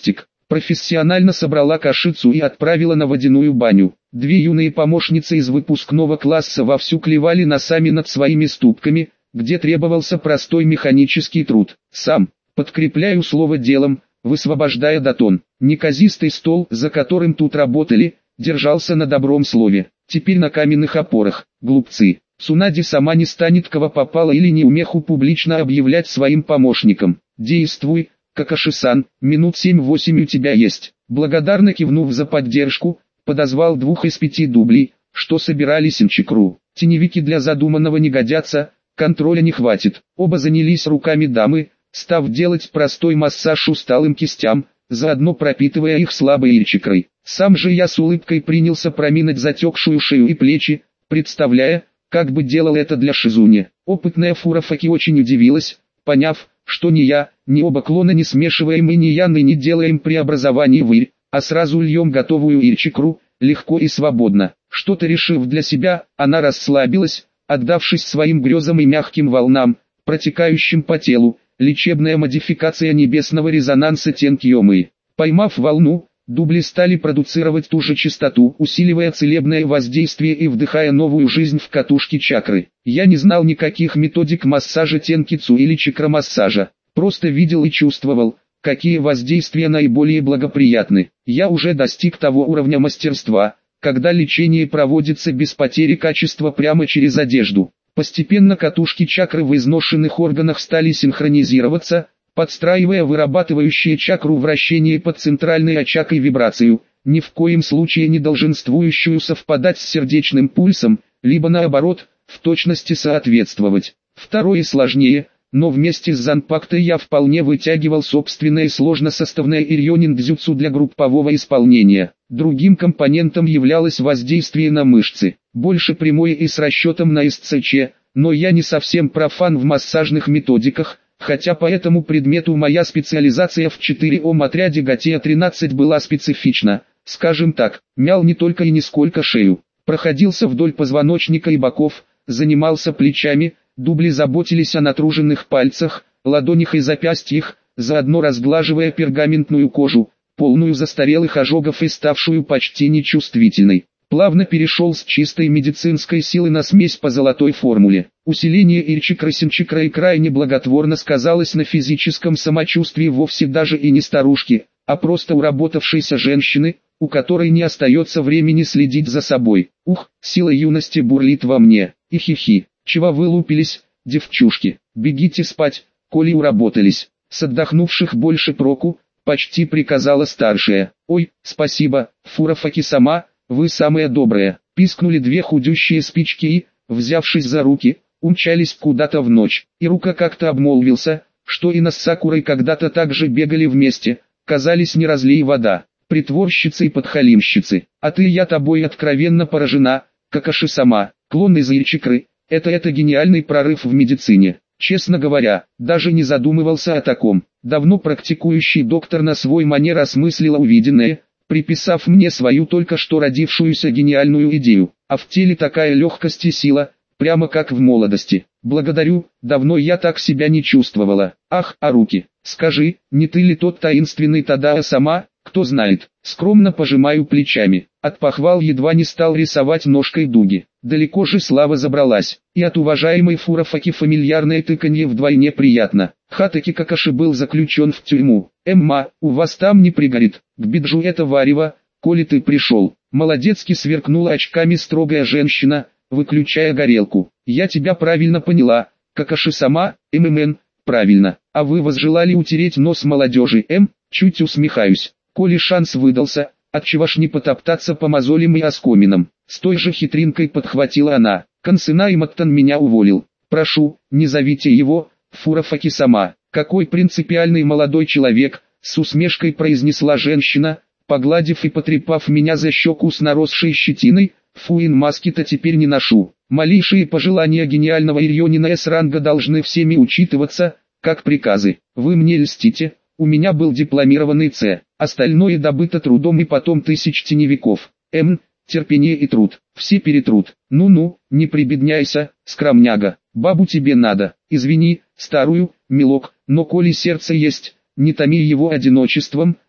Профессионально собрала кашицу и отправила на водяную баню. Две юные помощницы из выпускного класса вовсю клевали носами над своими ступками, где требовался простой механический труд. Сам, подкрепляю слово делом, высвобождая датон. Неказистый стол, за которым тут работали, держался на добром слове. Теперь на каменных опорах. Глупцы. Цунади сама не станет кого попало или неумеху публично объявлять своим помощникам. Действуй, Какаши-сан, минут семь-восемь у тебя есть. Благодарно кивнув за поддержку, подозвал двух из пяти дублей, что собирали Синчикру. Теневики для задуманного не годятся, контроля не хватит. Оба занялись руками дамы, став делать простой массаж усталым кистям, заодно пропитывая их слабой ильчикрой. Сам же я с улыбкой принялся проминать затекшую шею и плечи, представляя, как бы делал это для Шизуни. Опытная Фурафаки очень удивилась, поняв, что ни я, ни оба клона не смешиваем и ни яны не делаем преобразований в ирь, а сразу льем готовую ильчикру, легко и свободно. Что-то решив для себя, она расслабилась, отдавшись своим грезам и мягким волнам, протекающим по телу, лечебная модификация небесного резонанса Тенкьёмы. Поймав волну, дубли стали продуцировать ту же частоту, усиливая целебное воздействие и вдыхая новую жизнь в катушки чакры. Я не знал никаких методик массажа тенкицу или чакромассажа, просто видел и чувствовал, какие воздействия наиболее благоприятны. Я уже достиг того уровня мастерства, когда лечение проводится без потери качества прямо через одежду. Постепенно катушки чакры в изношенных органах стали синхронизироваться, подстраивая вырабатывающие чакру вращение под центральный очаг и вибрацию, ни в коем случае не долженствующую совпадать с сердечным пульсом, либо наоборот, в точности соответствовать. Второе сложнее, но вместе с занпактой я вполне вытягивал собственное сложносоставное ирьонин-дзюцу для группового исполнения. Другим компонентом являлось воздействие на мышцы, больше прямое и с расчетом на эс цэ че, но я не совсем профан в массажных методиках, хотя по этому предмету моя специализация в четыре ом отряде Гатея тринадцать была специфична, скажем так, мял не только и не сколько шею, проходился вдоль позвоночника и боков, занимался плечами, дубли заботились о натруженных пальцах, ладонях и запястьях, заодно разглаживая пергаментную кожу, полную застарелых ожогов и ставшую почти нечувствительной. Плавно перешел с чистой медицинской силы на смесь по золотой формуле. Усиление ильчикры-синчикры крайне благотворно сказалось на физическом самочувствии вовсе даже и не старушки, а просто уработавшейся женщины, у которой не остается времени следить за собой. Ух, сила юности бурлит во мне. И хихи, чего вы лупились, девчушки, бегите спать, коли уработались. С отдохнувших больше проку, почти приказала старшая. Ой, спасибо, Фурафаки сама, вы самая добрая. Пискнули две худющие спички и, взявшись за руки, умчались куда-то в ночь. И Рука как-то обмолвился, что и с Сакурой когда-то так же бегали вместе, казались не разлей вода. Притворщицы и подхалимщицы. А ты и я тобой откровенно поражена, Какаши сама. Клон из ильчикры, это это гениальный прорыв в медицине. Честно говоря, даже не задумывался о таком. Давно практикующий доктор на свой манер осмыслила увиденное, приписав мне свою только что родившуюся гениальную идею. А в теле такая легкость и сила, прямо как в молодости. Благодарю, давно я так себя не чувствовала. Ах, а руки, скажи, не ты ли тот таинственный Тадаа сама? Кто знает, скромно пожимаю плечами. От похвал едва не стал рисовать ножкой дуги. Далеко же слава забралась, и от уважаемой Фурафаки фамильярное тыканье вдвойне приятно. Хатаки Какаши был заключен в тюрьму. Эмма, у вас там не пригорит, к биджу это варево, коли ты пришел. Молодецки сверкнула очками строгая женщина, выключая горелку. Я тебя правильно поняла, Какаши сама, ММН, правильно. А вы возжелали утереть нос молодежи, М, чуть усмехаюсь. Коли шанс выдался, отчего ж не потоптаться по мозолям и оскоминам. С той же хитринкой подхватила она. Консына и Маттан меня уволил. Прошу, не зовите его, Фурафаки сама. Какой принципиальный молодой человек, с усмешкой произнесла женщина, погладив и потрепав меня за щеку с наросшей щетиной. Фуин маски-то теперь не ношу. Малейшие пожелания гениального Ирьонина С-ранга должны всеми учитываться, как приказы. Вы мне льстите. У меня был дипломированный С, остальное добыто трудом и потом тысяч теневиков. М, терпение и труд, все перетрут. Ну-ну, не прибедняйся, скромняга, бабу тебе надо. Извини, старую, милок, но коли сердце есть, не томи его одиночеством,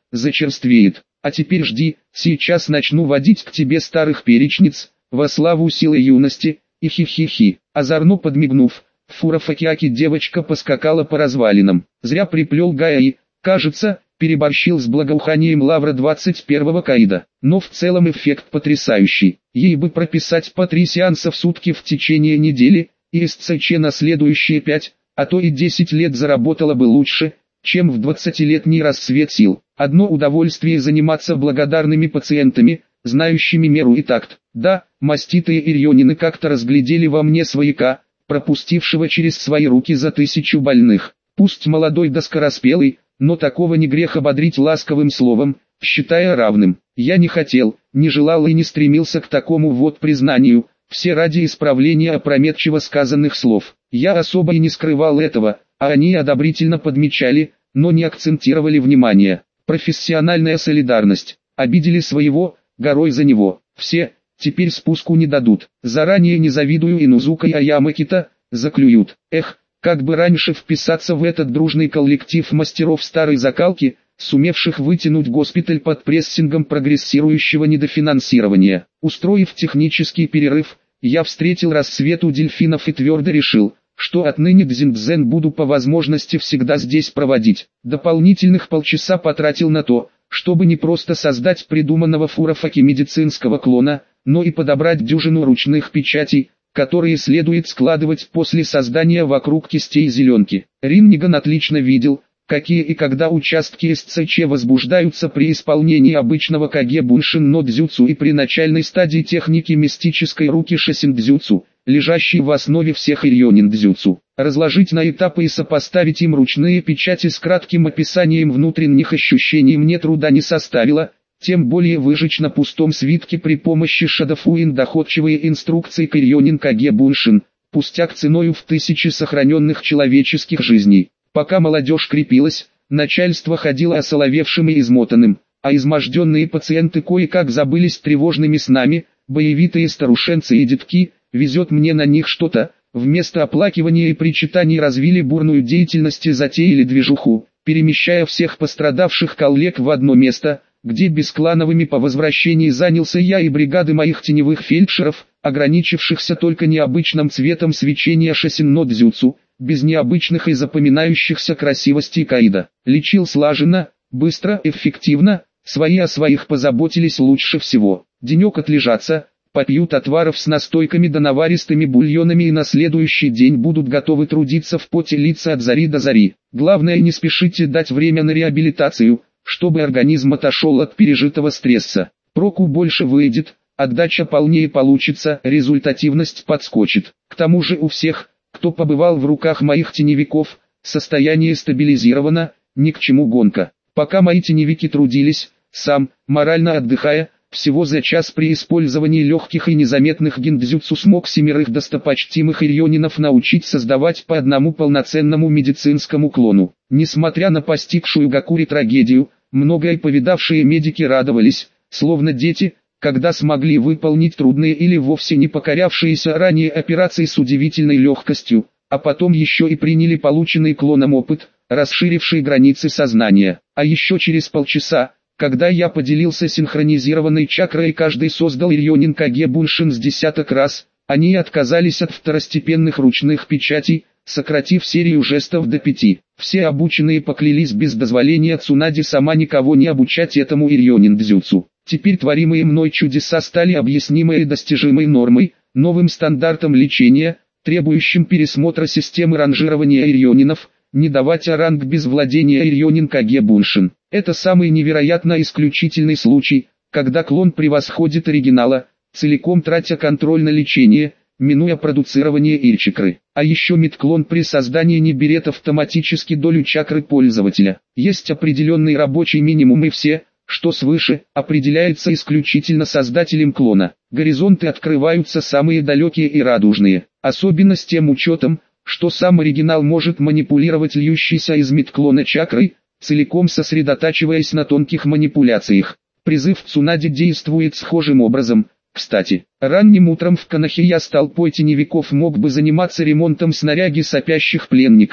зачерствеет. А теперь жди, сейчас начну водить к тебе старых перечниц, во славу силы юности, и хи-хи-хи. Озорно подмигнув, фура Факиаки девочка поскакала по развалинам. Зря приплел Гая и, кажется, переборщил с благоуханием лавра двадцать первого Каида. Но в целом эффект потрясающий. Ей бы прописать по три сеанса в сутки в течение недели, и СЦЧ на следующие пять, а то и десять лет заработала бы лучше, чем в двадцатилетний расцвет сил. Одно удовольствие заниматься благодарными пациентами, знающими меру и такт. Да, маститые ирьонины как-то разглядели во мне свояка, пропустившего через свои руки за тысячу больных. Пусть молодой да скороспелый, но такого не грех ободрить ласковым словом, считая равным. Я не хотел, не желал и не стремился к такому вот признанию, все ради исправления опрометчиво сказанных слов. Я особо и не скрывал этого, а они одобрительно подмечали, но не акцентировали внимание. Профессиональная солидарность. Обидели своего, горой за него. Все, теперь спуску не дадут. Заранее не завидую Инузука и Аямакита, заклюют. Эх, как бы раньше вписаться в этот дружный коллектив мастеров старой закалки, сумевших вытянуть госпиталь под прессингом прогрессирующего недофинансирования. Устроив технический перерыв, я встретил рассвет у дельфинов и твердо решил, что отныне дзиндзен буду по возможности всегда здесь проводить. Дополнительных полчаса потратил на то, чтобы не просто создать придуманного Фурафаки медицинского клона, но и подобрать дюжину ручных печатей, которые следует складывать после создания вокруг кистей зеленки. Ринниган отлично видел, какие и когда участки СЦЧ возбуждаются при исполнении обычного Каге Буншин но дзюцу и при начальной стадии техники мистической руки шосиндзюцу, лежащей в основе всех ирьонин-дзюцу. Разложить на этапы и сопоставить им ручные печати с кратким описанием внутренних ощущений мне труда не составило, тем более выжечь на пустом свитке при помощи Шадафуин доходчивые инструкции к ирьонин Каге Буншин, пустяк ценою в тысячи сохраненных человеческих жизней. Пока молодежь крепилась, начальство ходило осоловевшим и измотанным, а изможденные пациенты кое-как забылись тревожными снами, боевитые старушенцы и детки, везет мне на них что-то, вместо оплакивания и причитаний развили бурную деятельность и затеяли движуху, перемещая всех пострадавших коллег в одно место, где бесклановыми по возвращении занялся я и бригады моих теневых фельдшеров, ограничившихся только необычным цветом свечения шосин-но-дзюцу, без необычных и запоминающихся красивостей Каида. Лечил слаженно, быстро, эффективно, свои о своих позаботились лучше всего. Денек отлежаться, попьют отваров с настойками да наваристыми бульонами и на следующий день будут готовы трудиться в поте лица от зари до зари. Главное, не спешите дать время на реабилитацию, чтобы организм отошел от пережитого стресса. Проку больше выйдет, отдача полнее получится, результативность подскочит. К тому же у всех, кто побывал в руках моих теневиков, состояние стабилизировано, ни к чему гонка. Пока мои теневики трудились, сам, морально отдыхая, всего за час при использовании легких и незаметных гиндзюцу смог семерых достопочтимых ирьонинов научить создавать по одному полноценному медицинскому клону. Несмотря на постигшую Гакури трагедию, многое повидавшие медики радовались, словно дети, когда смогли выполнить трудные или вовсе не покорявшиеся ранее операции с удивительной легкостью, а потом еще и приняли полученный клоном опыт, расширивший границы сознания. А еще через полчаса, когда я поделился синхронизированной чакрой и каждый создал ирьонин Каге Буншин с десяток раз, они отказались от второстепенных ручных печатей, сократив серию жестов до пяти. Все обученные поклялись без дозволения Цунади сама никого не обучать этому ирьонин-дзюцу. Теперь творимые мной чудеса стали объяснимой и достижимой нормой, новым стандартом лечения, требующим пересмотра системы ранжирования ирьонинов, не давать ранг без владения ирьонин Каге Буншин. Это самый невероятно исключительный случай, когда клон превосходит оригинала, целиком тратя контроль на лечение, минуя продуцирование ирчакры. А еще медклон при создании не берет автоматически долю чакры пользователя. Есть определенный рабочий минимум и все, что свыше, определяется исключительно создателем клона. Горизонты открываются самые далекие и радужные, особенно с тем учетом, что сам оригинал может манипулировать льющейся из медклона чакрой, целиком сосредотачиваясь на тонких манипуляциях. Призыв Цунади действует схожим образом. Кстати, ранним утром в Канахе я с толпой теневиков мог бы заниматься ремонтом снаряги сопящих пленников,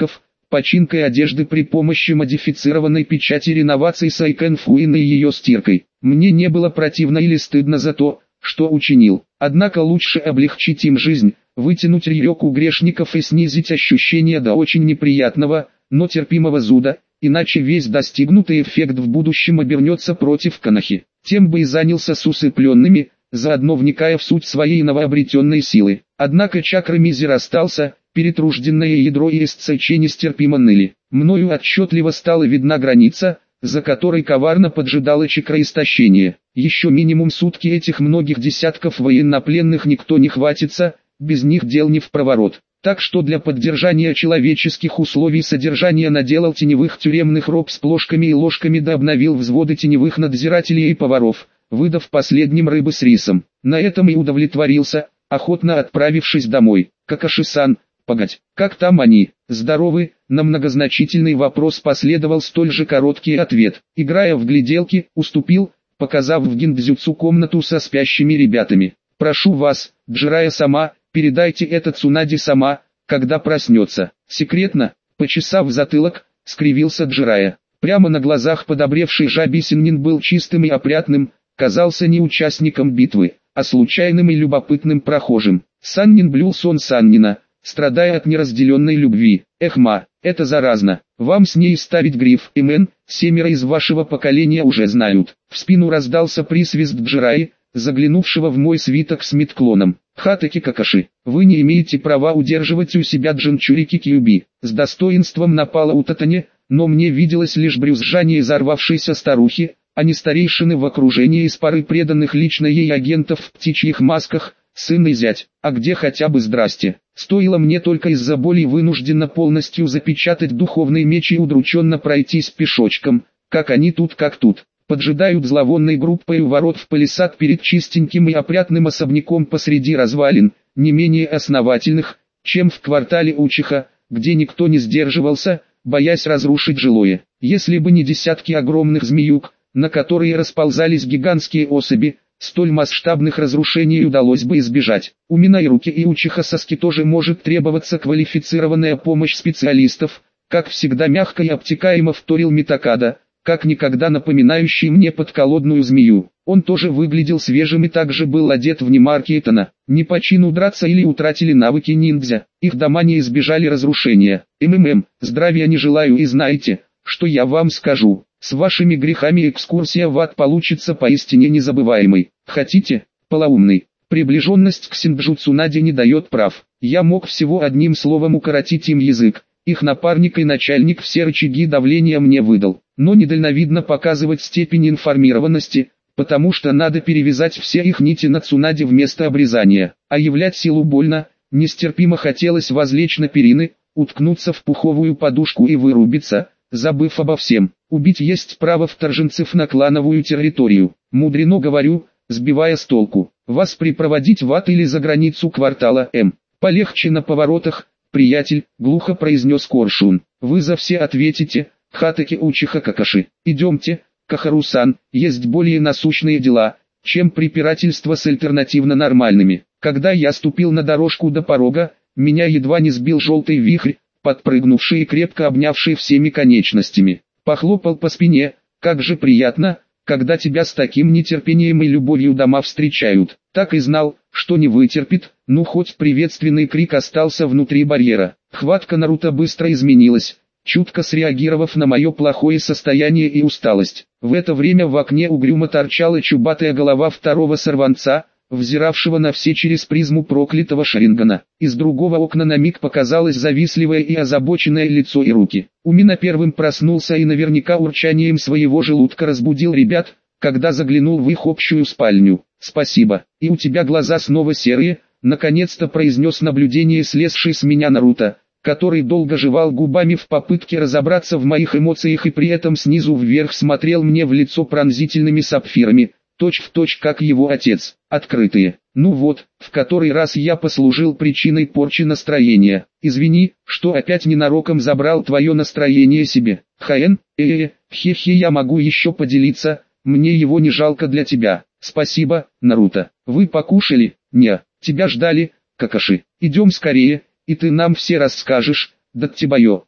починкой одежды при помощи модифицированной печати реновации Сайкен Фуин и ее стиркой. Мне не было противно или стыдно за то, что учинил. Однако лучше облегчить им жизнь, вытянуть ререк у грешников и снизить ощущение до очень неприятного, но терпимого зуда, иначе весь достигнутый эффект в будущем обернется против Канахи. Тем бы и занялся с усыпленными, заодно вникая в суть своей новообретенной силы. Однако чакры Мизи расстался, перетружденное ядро и СЦЧ нестерпимо ныли. Мною отчетливо стала видна граница, за которой коварно поджидало чакроистощение. Еще минимум сутки этих многих десятков военнопленных никто не хватится, без них дел не впроворот. Так что для поддержания человеческих условий содержания наделал теневых тюремных роб с плошками и ложками да обновил взводы теневых надзирателей и поваров, выдав последним рыбы с рисом. На этом и удовлетворился, охотно отправившись домой. Какаши-сан, погодь, как там они? Здоровы? На многозначительный вопрос последовал столь же короткий ответ. Играя в гляделки, уступил, показав в гиндзюцу комнату со спящими ребятами. Прошу вас, Джирая-сама, передайте это Цунаде сама, когда проснется. Секретно, почесав затылок, скривился Джирая. Прямо на глазах подобревший жаби Синнин был чистым и опрятным, казался не участником битвы, а случайным и любопытным прохожим. Саннин блюл сон Саннина, страдая от неразделенной любви. Эх, ма, это заразно. Вам с ней ставить гриф, имен, семеро из вашего поколения уже знают. В спину раздался присвист Джираи, заглянувшего в мой свиток с мидклоном. Хатаки Какаши, вы не имеете права удерживать у себя Джинчурики Кьюби. С достоинством напала Утатане, но мне виделось лишь брюзжание изорвавшейся старухи, а не старейшины в окружении из пары преданных лично ей агентов в птичьих масках, сын и зять. А где хотя бы здрасте? Стоило мне только из-за боли вынужденно полностью запечатать духовный меч и удрученно пройтись пешочком, как они тут как тут. Поджидают зловонной группой у ворот в палисад перед чистеньким и опрятным особняком посреди развалин, не менее основательных, чем в квартале Учиха, где никто не сдерживался, боясь разрушить жилое. Если бы не десятки огромных змеюк, на которые расползались гигантские особи, столь масштабных разрушений удалось бы избежать. У Минайруки и Учиха Саски тоже может требоваться квалифицированная помощь специалистов, как всегда мягко и обтекаемо вторил Митакада, как никогда напоминающий мне подколодную змею. Он тоже выглядел свежим и также был одет в немарки Этана. Не по чину драться или утратили навыки ниндзя, их дома не избежали разрушения. МММ, здравия не желаю и знаете, что я вам скажу. С вашими грехами экскурсия в ад получится поистине незабываемой. Хотите, полоумный? Приближенность к синджутсу Наде не дает прав. Я мог всего одним словом укоротить им язык. Их напарник и начальник все рычаги давления мне выдал. Но недальновидно показывать степень информированности, потому что надо перевязать все их нити на Цунаде вместо обрезания. А являть силу больно, нестерпимо хотелось возлечь на перины, уткнуться в пуховую подушку и вырубиться, забыв обо всем. Убить есть право вторженцев на клановую территорию. Мудрено говорю, сбивая с толку. Вас припроводить в ад или за границу квартала М. Полегче на поворотах, приятель, глухо произнес Коршун. Вы за все ответите, Хатаки Учиха Какаши. Идемте, Кахару-сан, есть более насущные дела, чем препирательство с альтернативно нормальными. Когда я ступил на дорожку до порога, меня едва не сбил желтый вихрь, подпрыгнувший и крепко обнявший всеми конечностями. Похлопал по спине, как же приятно, когда тебя с таким нетерпением и любовью дома встречают. Так и знал, что не вытерпит, ну хоть приветственный крик остался внутри барьера. Хватка Наруто быстро изменилась, чутко среагировав на мое плохое состояние и усталость. В это время в окне угрюмо торчала чубатая голова второго сорванца, взиравшего на все через призму проклятого Шарингана. Из другого окна на миг показалось завистливое и озабоченное лицо и руки. Умина первым проснулся и наверняка урчанием своего желудка разбудил ребят, когда заглянул в их общую спальню. «Спасибо, и у тебя глаза снова серые», — наконец-то произнес наблюдение слезший с меня Наруто, который долго жевал губами в попытке разобраться в моих эмоциях и при этом снизу вверх смотрел мне в лицо пронзительными сапфирами, точь в точь как его отец, открытые. Ну вот, в который раз я послужил причиной порчи настроения. Извини, что опять ненароком забрал твое настроение себе. Хаэн, э-э, хе-хе, я могу еще поделиться, мне его не жалко для тебя. Спасибо, Наруто. Вы покушали? Не, тебя ждали, Какаши. Идем скорее, и ты нам все расскажешь, Даттибайо.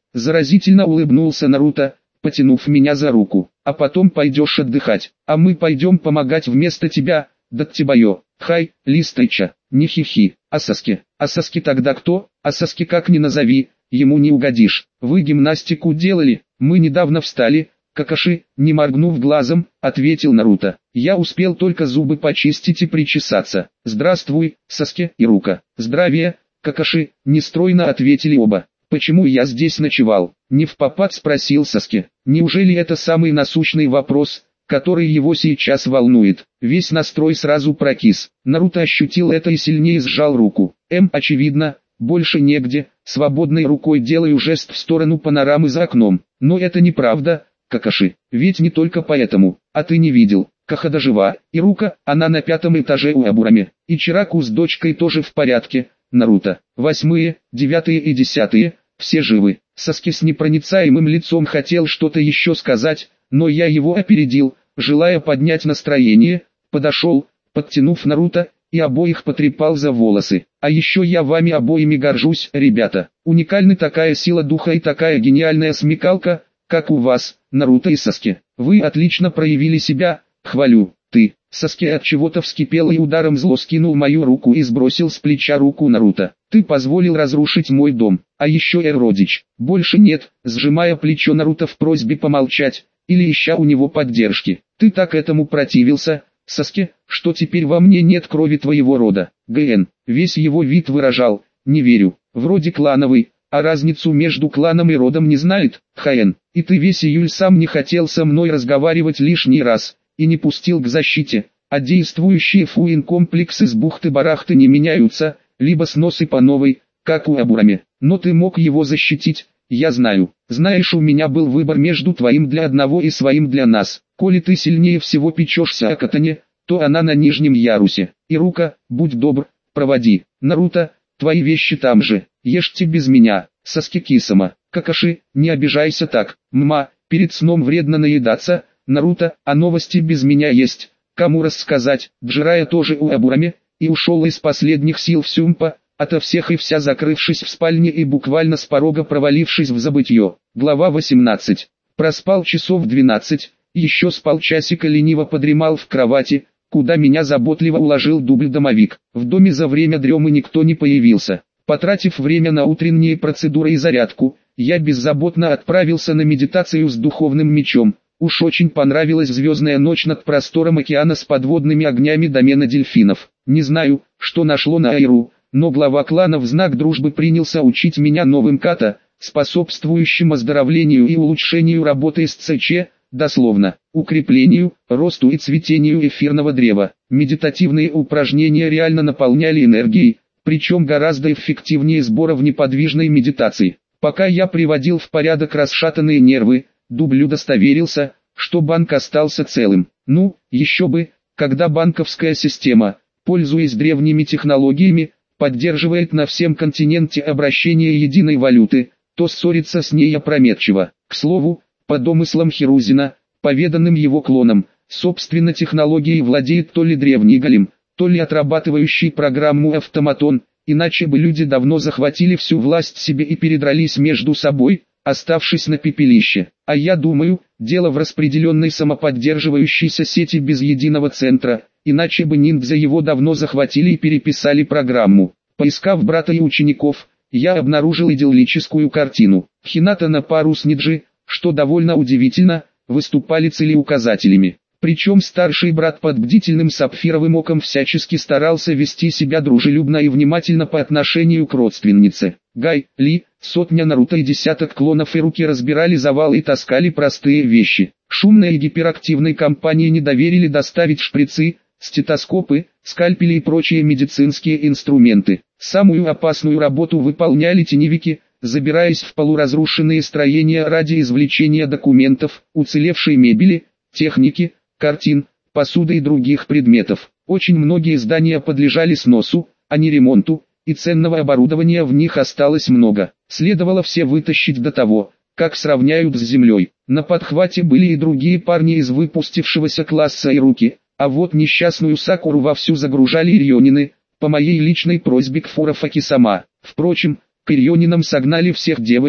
Заразительно улыбнулся Наруто, потянув меня за руку. А потом пойдешь отдыхать, а мы пойдем помогать вместо тебя, Даттибайо. Хай, Листрича, не хихи. А Саски? А Саски тогда кто? А Саски как ни назови, ему не угодишь. Вы гимнастику делали? Мы недавно встали. Какаши, не моргнув глазом, ответил Наруто. Я успел только зубы почистить и причесаться. Здравствуй, Саски и Рука. Здравия, Какаши, нестройно ответили оба. Почему я здесь ночевал? Не впопад спросил Саски. Неужели это самый насущный вопрос, который его сейчас волнует? Весь настрой сразу прокис. Наруто ощутил это и сильнее сжал руку. Эм, очевидно, больше негде. Свободной рукой делаю жест в сторону панорамы за окном. Но это неправда, Какаши. Ведь не только поэтому. А ты не видел? Кахада жива, и Рука, она на пятом этаже у Абурами. И Чираку с дочкой тоже в порядке. Наруто. Восьмые, девятые и десятые, все живы. Саски с непроницаемым лицом хотел что-то еще сказать, но я его опередил, желая поднять настроение, подошел, подтянув Наруто, и обоих потрепал за волосы. А еще я вами обоими горжусь, ребята. Уникальна такая сила духа и такая гениальная смекалка, как у вас, Наруто и Саски. Вы отлично проявили себя, хвалю. Ты, Саски от чего-то вскипел и ударом зло скинул мою руку и сбросил с плеча руку Наруто. Ты позволил разрушить мой дом, а еще я родич. Больше нет, сжимая плечо Наруто в просьбе помолчать, или ища у него поддержки. Ты так этому противился, Саски, что теперь во мне нет крови твоего рода. ГН, весь его вид выражал, не верю, вроде клановый, а разницу между кланом и родом не знает, ХН. И ты весь июль сам не хотел со мной разговаривать лишний раз и не пустил к защите, а действующие фуин-комплексы с бухты-барахты не меняются, либо сносы по новой, как у Абурами. Но ты мог его защитить, я знаю. Знаешь, у меня был выбор между твоим для одного и своим для нас. Коли ты сильнее всего печешься о Катане, то она на нижнем ярусе. И Рука, будь добр, проводи. Наруто, твои вещи там же, ешьте без меня. Саски Кисама. Какаши, не обижайся так. Мма, перед сном вредно наедаться. Наруто, а новости без меня есть, кому рассказать. Джирая тоже у Абурами, и ушел из последних сил в Сюмпа, ото всех и вся закрывшись в спальне и буквально с порога провалившись в забытье. Глава восемнадцать. Проспал часов двенадцать, еще с полчасика лениво подремал в кровати, куда меня заботливо уложил дубль-домовик. В доме за время дремы никто не появился. Потратив время на утренние процедуры и зарядку, я беззаботно отправился на медитацию с духовным мечом. Уж очень понравилась звездная ночь над простором океана с подводными огнями домена дельфинов. Не знаю, что нашло на Айру, но глава клана в знак дружбы принялся учить меня новым ката, способствующим оздоровлению и улучшению работы эс цэ че, дословно, укреплению, росту и цветению эфирного древа. Медитативные упражнения реально наполняли энергией, причем гораздо эффективнее сбора в неподвижной медитации. Пока я приводил в порядок расшатанные нервы, Дубль удостоверился, что банк остался целым. Ну, еще бы, когда банковская система, пользуясь древними технологиями, поддерживает на всем континенте обращение единой валюты, то ссориться с ней опрометчиво. К слову, по домыслам Хирузина, поведанным его клоном, собственно технологией владеет то ли древний голем, то ли отрабатывающий программу автоматон, иначе бы люди давно захватили всю власть себе и передрались между собой, оставшись на пепелище. А я думаю, дело в распределенной самоподдерживающейся сети без единого центра, иначе бы ниндзя его давно захватили и переписали программу. Поискав брата и учеников, я обнаружил идиллическую картину. Хината на пару с Ниджи, что довольно удивительно, выступали целеуказателями. Причем старший брат под бдительным сапфировым оком всячески старался вести себя дружелюбно и внимательно по отношению к родственнице. Гай, Ли, сотня Наруто и десяток клонов и руки разбирали завал и таскали простые вещи. Шумной и гиперактивной компании не доверили доставить шприцы, стетоскопы, скальпели и прочие медицинские инструменты. Самую опасную работу выполняли теневики, забираясь в полуразрушенные строения ради извлечения документов, уцелевшей мебели, техники, картин, посуды и других предметов. Очень многие здания подлежали сносу, а не ремонту, и ценного оборудования в них осталось много. Следовало все вытащить до того, как сравняют с землей. На подхвате были и другие парни из выпустившегося класса и руки, а вот несчастную Сакуру вовсю загружали ирьонины, по моей личной просьбе к Фурафаки сама. Впрочем, к ирьонинам согнали всех девочек,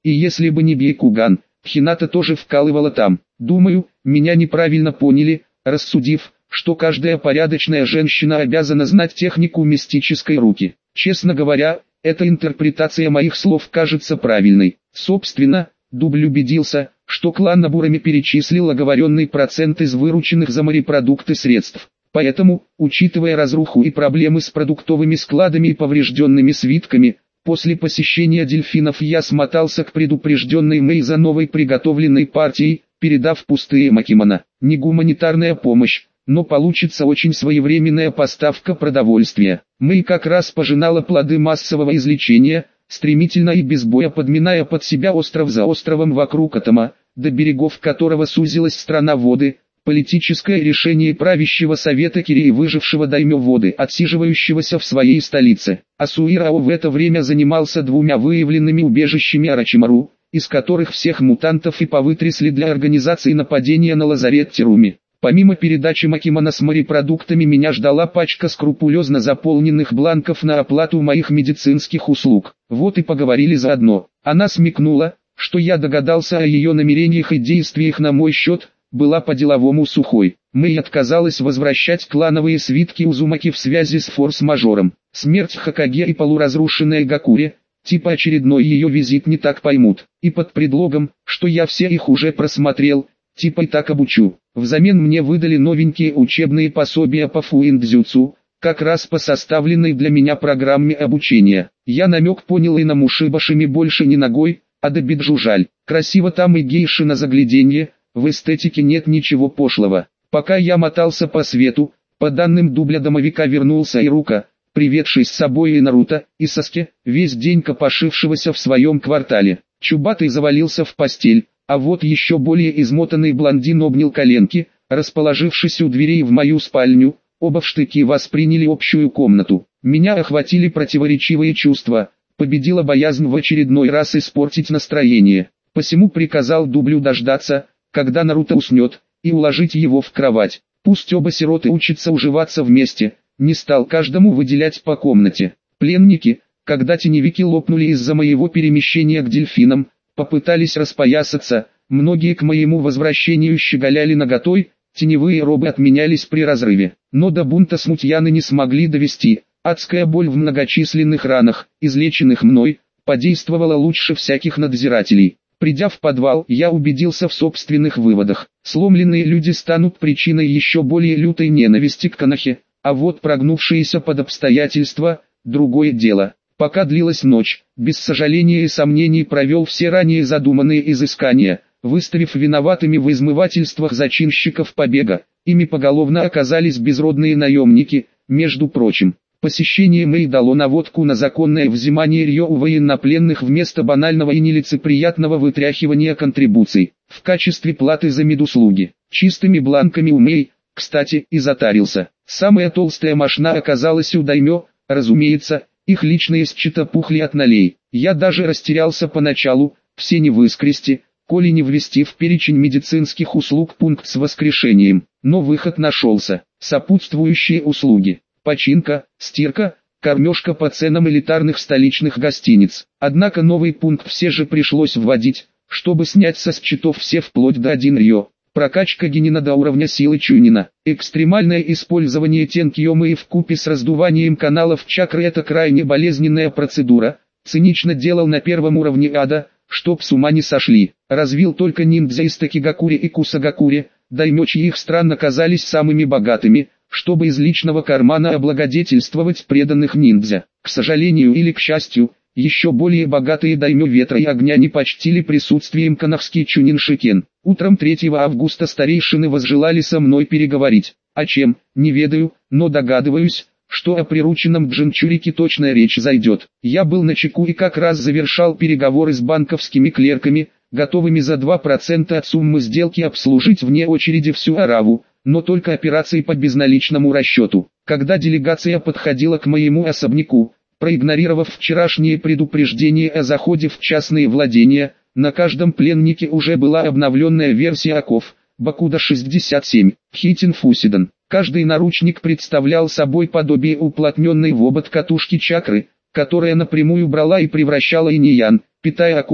И если бы не Бейкуган, Хината тоже вкалывала там. Думаю, меня неправильно поняли, рассудив, что каждая порядочная женщина обязана знать технику мистической руки. Честно говоря, эта интерпретация моих слов кажется правильной. Собственно, Дубль убедился, что клан Набурами перечислил оговоренный процент из вырученных за морепродукты средств. Поэтому, учитывая разруху и проблемы с продуктовыми складами и поврежденными свитками, после посещения дельфинов я смотался к предупрежденной Мэй за новой приготовленной партией, передав пустые макимона. Не гуманитарная помощь, но получится очень своевременная поставка продовольствия. Мэй как раз пожинала плоды массового излечения, стремительно и без боя подминая под себя остров за островом вокруг Атома, до берегов которого сузилась страна воды. Политическое решение правящего совета Кирии, выжившего даймё воды, отсиживающегося в своей столице. Асуирао в это время занимался двумя выявленными убежищами Арачимару, из которых всех мутантов и повытрясли для организации нападения на лазарет Теруми. Помимо передачи макимона с морепродуктами меня ждала пачка скрупулезно заполненных бланков на оплату моих медицинских услуг. Вот и поговорили заодно. Она смекнула, что я догадался о ее намерениях и действиях на мой счет, была по-деловому сухой. Мэй отказалась возвращать клановые свитки Узумаки в связи с форс-мажором. Смерть Хокаге и полуразрушенная Гакури, типа очередной ее визит, не так поймут. И под предлогом, что я все их уже просмотрел, типа и так обучу. Взамен мне выдали новенькие учебные пособия по фуиндзюцу, как раз по составленной для меня программе обучения. Я намек понял, и на Мушибашими больше не ногой, а до Биджу жаль. Красиво там и гейши на загляденье. В эстетике нет ничего пошлого. Пока я мотался по свету, по данным Дубля домовика вернулся Ирука, приведший с собой и Наруто, и Саске, весь день копошившегося в своем квартале. Чубатый завалился в постель, а вот еще более измотанный блондин обнял коленки, расположившись у дверей в мою спальню. Оба в штыки восприняли общую комнату. Меня охватили противоречивые чувства, победила боязнь в очередной раз испортить настроение. Посему приказал Дублю дождаться, когда Наруто уснет, и уложить его в кровать. Пусть оба сироты учатся уживаться вместе, не стал каждому выделять по комнате. Пленники, когда теневики лопнули из-за моего перемещения к дельфинам, попытались распоясаться, многие к моему возвращению щеголяли наготой, теневые робы отменялись при разрыве. Но до бунта смутьяны не смогли довести. Адская боль в многочисленных ранах, излеченных мной, подействовала лучше всяких надзирателей. Придя в подвал, я убедился в собственных выводах. Сломленные люди станут причиной еще более лютой ненависти к Канахе, а вот прогнувшиеся под обстоятельства – другое дело. Пока длилась ночь, без сожаления и сомнений провел все ранее задуманные изыскания, выставив виноватыми в измывательствах зачинщиков побега. Ими поголовно оказались безродные наемники, между прочим. Посещение Мэй дало наводку на законное взимание рьё у военнопленных вместо банального и нелицеприятного вытряхивания контрибуций, в качестве платы за медуслуги. Чистыми бланками у Мэй, кстати, и затарился. Самая толстая мошна оказалась у даймё, разумеется, их личные счета пухли от налей. Я даже растерялся поначалу, все не выскрести, коли не ввести в перечень медицинских услуг пункт с воскрешением. Но выход нашелся. Сопутствующие услуги. Починка, стирка, кормежка по ценам элитарных столичных гостиниц. Однако новый пункт все же пришлось вводить, чтобы снять со счетов все вплоть до один рьё. Прокачка генина до уровня силы Чунина. Экстремальное использование тенкиомы вкупе с раздуванием каналов чакры — это крайне болезненная процедура. Цинично делал на первом уровне ада, чтоб с ума не сошли. Развил только ниндзя из Такигакури и Кусагакури, даймё, чьих стран оказались самыми богатыми, чтобы из личного кармана облагодетельствовать преданных ниндзя. К сожалению или к счастью, еще более богатые даймё ветра и огня не почтили присутствием канахский Чунин Шикен. Утром третьего августа старейшины возжелали со мной переговорить. О чем, не ведаю, но догадываюсь, что о прирученном Джинчурике точная речь зайдет. Я был начеку и как раз завершал переговоры с банковскими клерками, готовыми за два процента от суммы сделки обслужить вне очереди всю Араву, но только операции по безналичному расчету. Когда делегация подходила к моему особняку, проигнорировав вчерашние предупреждения о заходе в частные владения, на каждом пленнике уже была обновленная версия оков, Бакуда шестьдесят семь, Хитин Фусидан. Каждый наручник представлял собой подобие уплотненной в обод катушки чакры, которая напрямую брала и превращала инь и ян, питая оковы,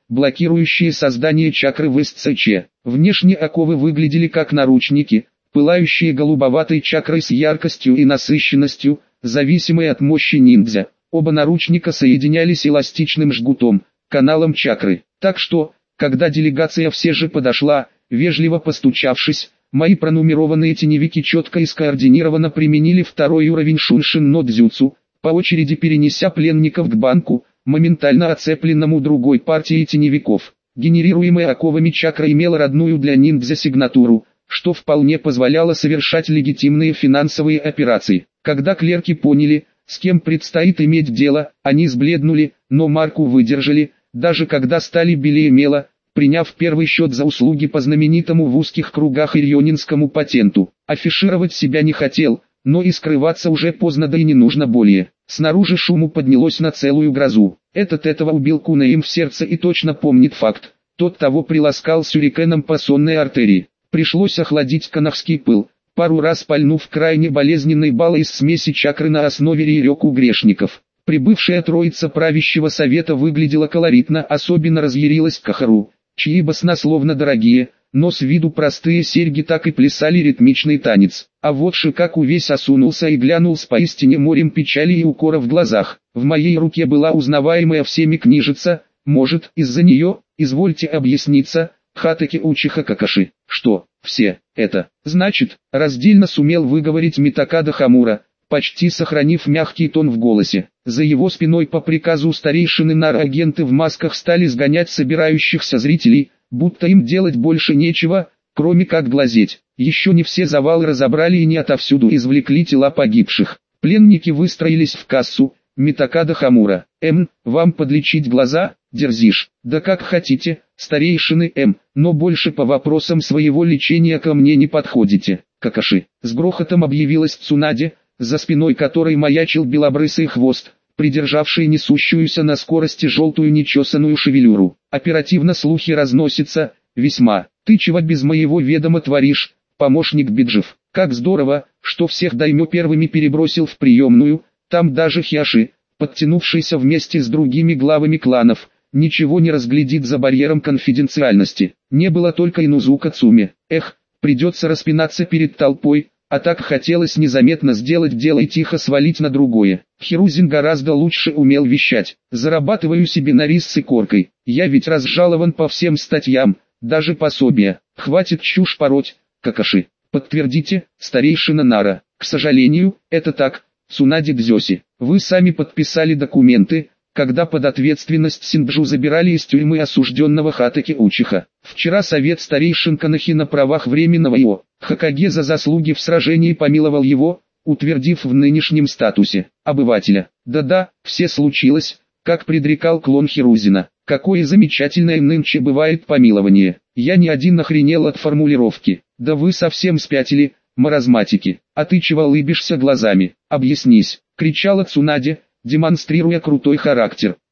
блокирующие создание чакры в эс цэ че. Внешне оковы выглядели как наручники, пылающие голубоватой чакрой с яркостью и насыщенностью, зависимой от мощи ниндзя. Оба наручника соединялись эластичным жгутом, каналом чакры. Так что, когда делегация все же подошла, вежливо постучавшись, мои пронумерованные теневики четко и скоординированно применили второй уровень Шуншин но Дзюцу, по очереди перенеся пленников к банку, моментально оцепленному другой партией теневиков. Генерируемая оковами чакра имела родную для ниндзя сигнатуру, что вполне позволяло совершать легитимные финансовые операции. Когда клерки поняли, с кем предстоит иметь дело, они сбледнули, но марку выдержали, даже когда стали белее мела, приняв первый счет за услуги по знаменитому в узких кругах ирионинскому патенту. Афишировать себя не хотел, но и скрываться уже поздно, да и не нужно более. Снаружи шуму поднялось на целую грозу. Этот этого убил Кунаим в сердце и точно помнит факт. Тот того приласкал сюрикеном по сонной артерии. Пришлось охладить канахский пыл, пару раз пальнув крайне болезненной баллой из смеси чакры на основе рейрёку грешников. Прибывшая троица правящего совета выглядела колоритно, особенно разъярилась Кахару, чьи баснословно дорогие, но с виду простые серьги так и плясали ритмичный танец. А вот Шикаку весь осунулся и глянул с поистине морем печали и укора в глазах. В моей руке была узнаваемая всеми книжица, может, из-за нее, извольте объясниться, Хатаки Учиха Какаши. Что, все, это, значит, раздельно сумел выговорить Митакада Хамура, почти сохранив мягкий тон в голосе. За его спиной по приказу старейшины нар-агенты в масках стали сгонять собирающихся зрителей, будто им делать больше нечего, кроме как глазеть. Еще не все завалы разобрали и не отовсюду извлекли тела погибших. Пленники выстроились в кассу. Митакада Хамура: «М, вам подлечить глаза, дерзишь? Да как хотите, старейшины М, но больше по вопросам своего лечения ко мне не подходите». Какаши. С грохотом объявилась Цунаде, за спиной которой маячил белобрысый хвост, придержавший несущуюся на скорости желтую нечесанную шевелюру. Оперативно слухи разносятся, весьма. «Ты чего без моего ведома творишь, помощник Биджев? Как здорово, что всех даймё первыми перебросил в приемную, там даже Хиаши, подтянувшийся вместе с другими главами кланов, ничего не разглядит за барьером конфиденциальности. Не было только Инузука Цуми. Эх, придется распинаться перед толпой, а так хотелось незаметно сделать дело и тихо свалить на другое». Хирузин гораздо лучше умел вещать. «Зарабатываю себе на рис с икоркой. Я ведь разжалован по всем статьям, даже пособия. Хватит чушь пороть, Какаши. Подтвердите, старейшина Нара». «К сожалению, это так, Цунаде Дзёси. Вы сами подписали документы, когда под ответственность Синджу забирали из тюрьмы осужденного Хатаки Учиха. Вчера совет старейшин Канахи на правах временного Ио Хокаге за заслуги в сражении помиловал его, утвердив в нынешнем статусе обывателя. Да-да, все случилось, как предрекал клон Хирузина. Какое замечательное нынче бывает помилование. Я не один охренел от формулировки. Да вы совсем спятили, маразматики. А ты чего лыбишься глазами? Объяснись», — кричала Цунаде, демонстрируя крутой характер.